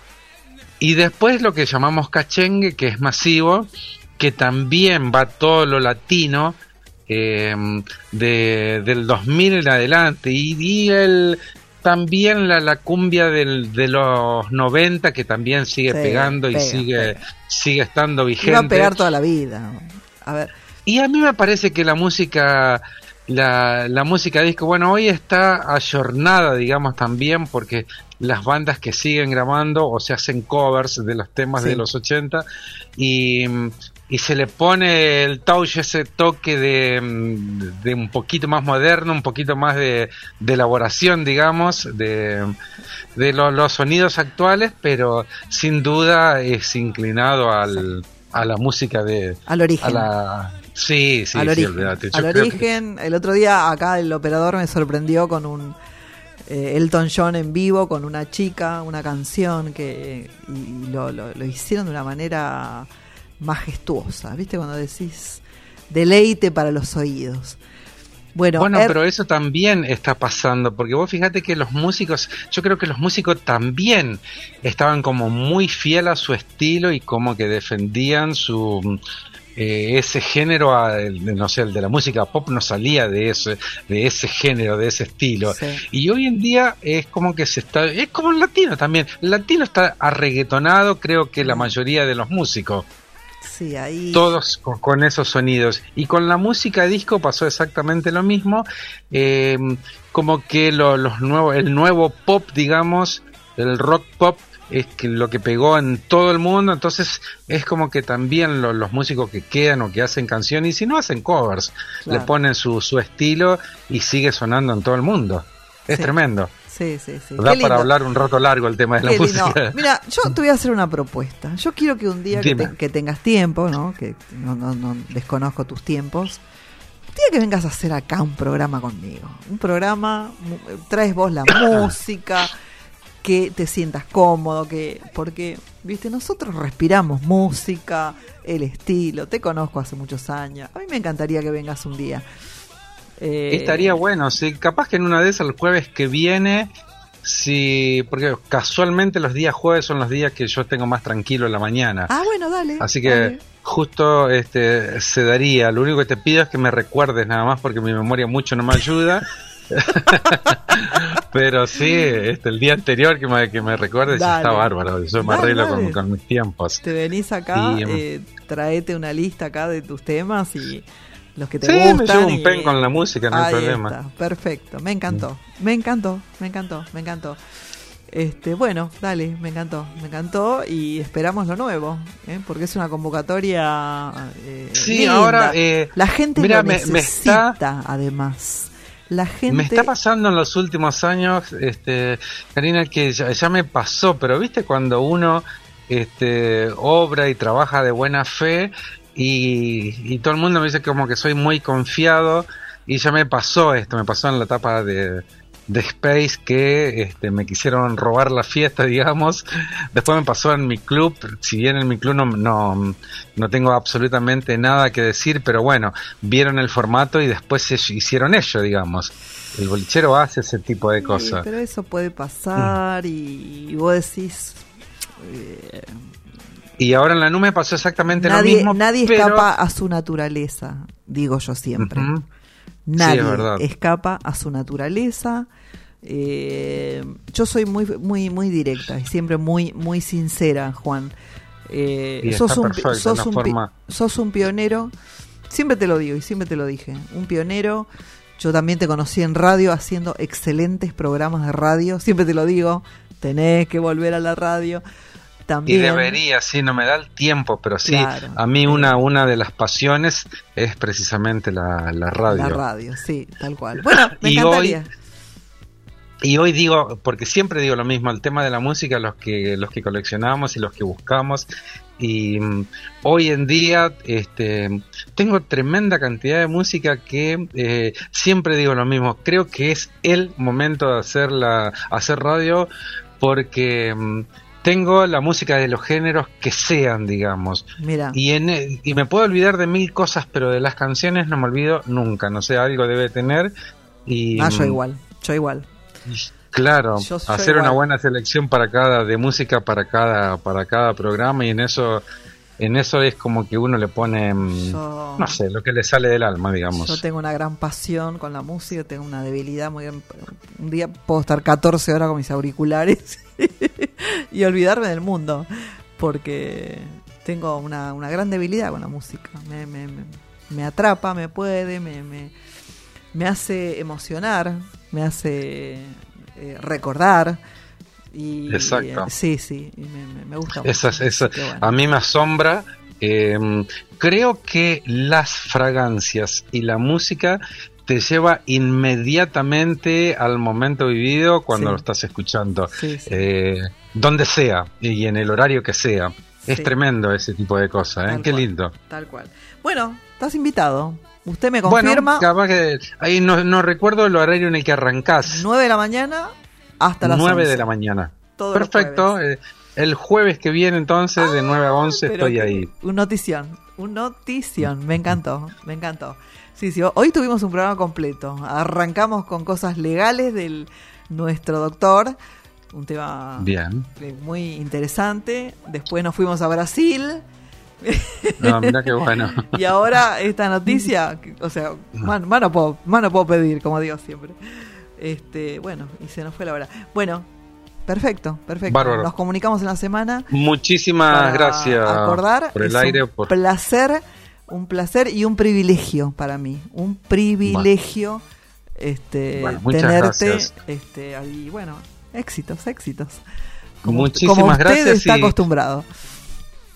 lo que llamamos cachengue, que es masivo, que también va todo lo latino del 2000 en adelante y también la cumbia de los 90 que también sigue pegando y sigue estando vigente. Va a pegar toda la vida. A ver. Y a mí me parece que la música disco, bueno, hoy está ayornada, digamos, también porque las bandas que siguen grabando o se hacen covers de los temas de los 80 y se le pone el touch, ese toque de un poquito más moderno, un poquito más de elaboración, digamos, de los sonidos actuales, pero sin duda es inclinado a la música al origen. Sí, al origen. El otro día acá el operador me sorprendió con un Elton John en vivo con una chica, una canción y lo hicieron de una manera majestuosa, ¿viste? Cuando decís deleite para los oídos. Bueno, pero eso también está pasando, porque vos fíjate que los músicos, yo creo que los músicos también estaban como muy fiel a su estilo y como que defendían ese género, no sé, el de la música pop no salía de ese género, de ese estilo. Sí. Y hoy en día es como que es como el latino también. El latino está arreguetonado, creo que la mayoría de los músicos. Sí, ahí. Todos con esos sonidos. Y con la música disco pasó exactamente lo mismo. Como que el nuevo pop, digamos, el rock pop, es que lo que pegó en todo el mundo. Entonces es como que también los músicos que quedan o que hacen canciones, y si no hacen covers, le ponen su estilo y sigue sonando en todo el mundo. Es tremendo. Sí. Da para hablar un rato largo el tema de la Qué lindo. música. Mira, yo te voy a hacer una propuesta. Yo quiero que un día que tengas tiempo, ¿no? Que no desconozco tus tiempos. Un día que vengas a hacer acá un programa conmigo. Un programa, traes vos la música, que te sientas cómodo, porque, viste, nosotros respiramos música, el estilo, te conozco hace muchos años. A mí me encantaría que vengas un día. Estaría bueno, sí, capaz que en una de esas el jueves que viene, sí, porque casualmente los días jueves son los días que yo tengo más tranquilo en la mañana. Ah, bueno, dale. Así que dale. Justo se daría. Lo único que te pido es que me recuerdes nada más, porque mi memoria mucho no me ayuda. Pero sí, el día anterior que me recuerdes está bárbaro. Yo me arreglo con mis tiempos. Te venís acá, traete una lista acá de tus temas y los que te gustan. Me llevo un pen con la música, no hay problema. Está, perfecto, me encantó. Bueno, dale, me encantó y esperamos lo nuevo, porque es una convocatoria sí, linda. Ahora la gente mira, lo necesita, además. La gente... Me está pasando en los últimos años, Karina, que ya me pasó, pero viste cuando uno obra y trabaja de buena fe y todo el mundo me dice como que soy muy confiado, y ya me pasó en la etapa de Space, que me quisieron robar la fiesta, digamos. Después me pasó en mi club, si bien en mi club no tengo absolutamente nada que decir, pero bueno, vieron el formato y después se hicieron ello, digamos. El bolichero hace ese tipo de cosas. Pero eso puede pasar y vos decís... Y ahora en la NU me pasó exactamente lo mismo. Nadie escapa a su naturaleza, digo yo siempre. Uh-huh. Nadie sí, escapa a su naturaleza. Yo soy muy directa y siempre muy sincera, Juan. Sos un pionero. Siempre te lo digo y siempre te lo dije. Un pionero. Yo también te conocí en radio haciendo excelentes programas de radio. Siempre te lo digo. Tenés que volver a la radio. También. Y debería, sí, no me da el tiempo, pero sí, claro, a mí una de las pasiones es precisamente la radio. La radio, sí, tal cual. Bueno, me encantaría. Hoy digo, porque siempre digo lo mismo, el tema de la música, los que coleccionamos y los que buscamos, y hoy en día tengo tremenda cantidad de música que siempre digo lo mismo, creo que es el momento de hacer radio, porque... tengo la música de los géneros que sean, digamos. Mira. Y me puedo olvidar de mil cosas, pero de las canciones no me olvido nunca. No sé, algo debe tener. Y, yo igual. Claro, yo hacer igual. Una buena selección de música para cada programa, y en eso es como que uno le pone, no sé, lo que le sale del alma, digamos. Yo tengo una gran pasión con la música, tengo una debilidad muy gran. Un día puedo estar 14 horas con mis auriculares y olvidarme del mundo, porque tengo una gran debilidad con la música. Me atrapa, me hace emocionar, me hace recordar. Exacto. Sí, y me gusta mucho. Bueno. A mí me asombra. Creo que las fragancias y la música te lleva inmediatamente al momento vivido cuando lo estás escuchando, donde sea y en el horario que sea. Es tremendo ese tipo de cosas, qué lindo. Tal cual. Bueno, estás invitado. ¿Usted me confirma? Bueno, capaz que ahí no recuerdo el horario en el que arrancás. 9 de la mañana hasta las 9 11. de la mañana. Todos perfecto. El jueves que viene entonces de 9 a 11 estoy ahí. Un notición. Me encantó. Sí, hoy tuvimos un programa completo. Arrancamos con cosas legales de nuestro doctor. Un tema muy interesante. Después nos fuimos a Brasil. No, mira qué bueno. Y ahora esta noticia, o sea, más no puedo pedir, como digo siempre. Bueno, y se nos fue la hora. Bueno, perfecto. Bárbaro. Nos comunicamos en la semana. Muchísimas gracias acordar, por el aire. Un placer y un privilegio para mí. Un privilegio tenerte. Gracias. Ahí, bueno, éxitos. Muchísimas como usted gracias. Está acostumbrado.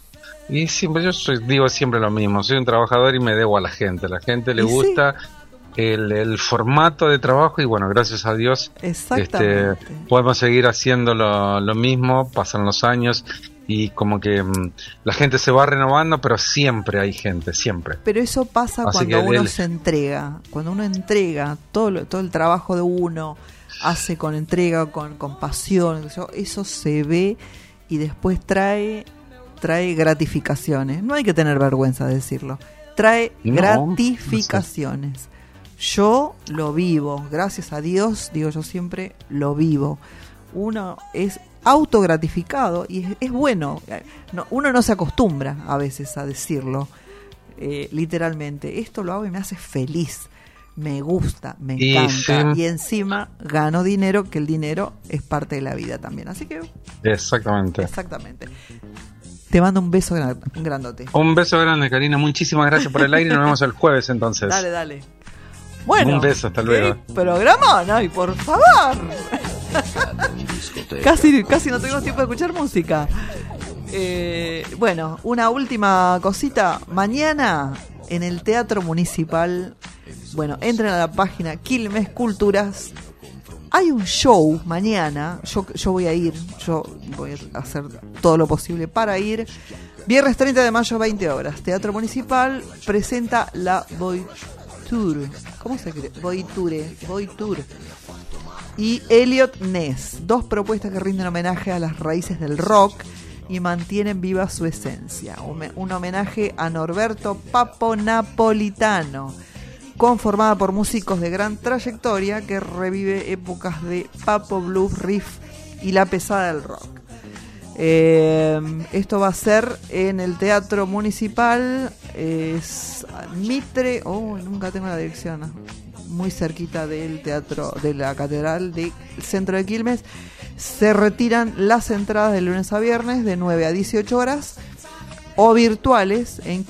Y siempre digo siempre lo mismo. Soy un trabajador y me debo a la gente. A la gente le gusta. el formato de trabajo y bueno, gracias a Dios Exactamente. Podemos seguir haciendo lo mismo, pasan los años y como que la gente se va renovando, pero siempre hay gente, siempre. Pero eso pasa Así cuando que uno se entrega, cuando uno entrega todo el trabajo de uno, hace con entrega, con pasión, eso se ve y después trae gratificaciones. No hay que tener vergüenza de decirlo. Trae gratificaciones. No sé. Yo lo vivo, gracias a Dios, digo yo siempre, lo vivo. Uno es autogratificado y es bueno. Uno no se acostumbra a veces a decirlo literalmente. Esto lo hago y me hace feliz, me gusta, me encanta. Y encima gano dinero, que el dinero es parte de la vida también. Así que... Exactamente. Te mando un beso un grandote. Un beso grande, Karina. Muchísimas gracias por el aire y nos vemos el jueves entonces. Dale. Bueno, un beso, hasta luego. Programa, Nay, por favor. Casi no tuvimos tiempo de escuchar música. Bueno, una última cosita. Mañana en el Teatro Municipal, bueno, entren a la página Quilmes Culturas. Hay un show mañana. Yo voy a ir. Yo voy a hacer todo lo posible para ir. Viernes 30 de mayo, 20 horas. Teatro Municipal presenta la Voiture. ¿Cómo se cree? Voiture. Y Elliot Ness. 2 propuestas que rinden homenaje a las raíces del rock y mantienen viva su esencia. Un homenaje a Norberto Papo Napolitano, conformada por músicos de gran trayectoria que revive épocas de Papo, blues, riff y la pesada del rock. Esto va a ser en el Teatro Municipal, es Mitre, nunca tengo la dirección, muy cerquita del teatro de la Catedral del Centro de Quilmes. Se retiran las entradas de lunes a viernes de 9 a 18 horas o virtuales en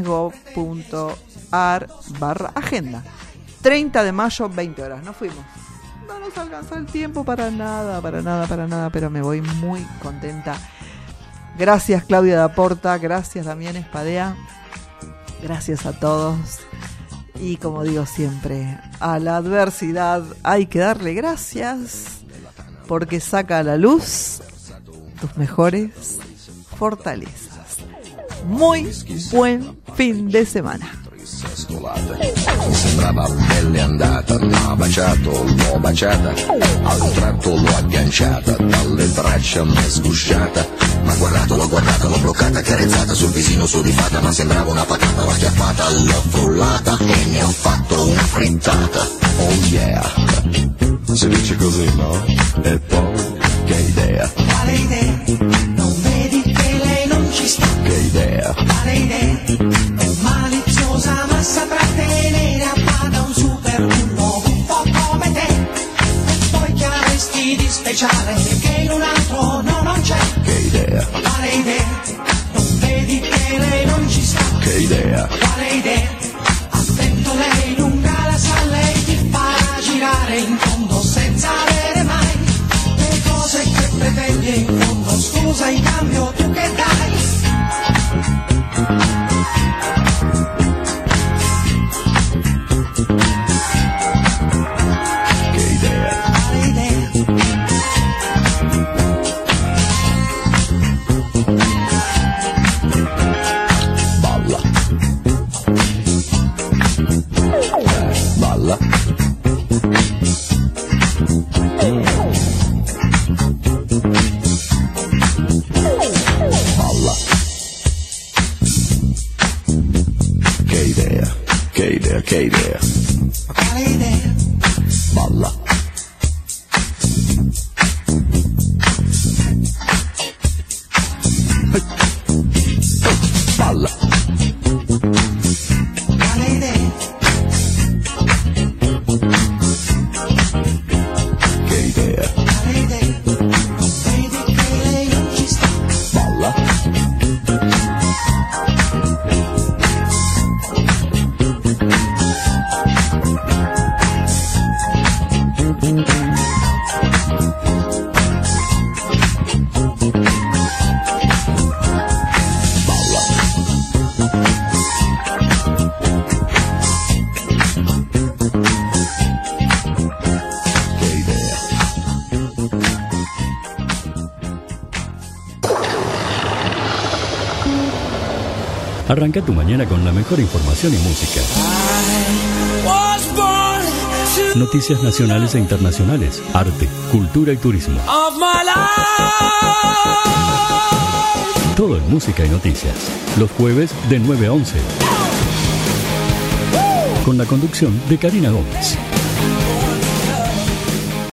quilmesgo.ar/agenda. 30 de mayo, 20 horas. Nos fuimos. No nos alcanzó el tiempo para nada, pero me voy muy contenta. Gracias, Claudia Daporta, gracias, Damián Espadea, gracias a todos. Y como digo siempre, a la adversidad hay que darle gracias, porque saca a la luz tus mejores fortalezas. Muy buen fin de semana. Mi sembrava pelle andata, m'ha baciato, l'ho baciata, a un tratto l'ho agganciata, dalle braccia m'è sgusciata, m'ha guardato, l'ho bloccata, carezzata sul visino sudifata, ma sembrava una patata, l'ho acchiappata, l'ho frullata e ne ho fatto una frittata. Oh yeah, si dice così, no? E poi, che idea? Quale idea? Non vedi che lei non ci sta? Che idea? Quale idea? È maliziosa ma saprà tenere a bada un super bullo un po' come te. E poi che avresti di speciale che in un altro non c'è? Che idea? Quale idea? Non vedi che lei non ci sta? Che idea? Quale idea? Attento, lei lunga la sa, lei ti farà girare in fondo senza avere mai le cose che pretendi in fondo. Scusa, in cambio tu che dai? Che idea? Quale idea? Balla. Balla. Balla. Che idea? Che idea? Che idea? Quale idea? Balla. Balla. Quale idea? Che idea? Quale idea? Non vedi che lei non ci sta? Balla. Arranca tu mañana con la mejor información y música. Was born to Noticias nacionales e internacionales, arte, cultura y turismo. of my life. Todo en música y noticias. Los jueves de 9 a 11. Con la conducción de Karina Gómez.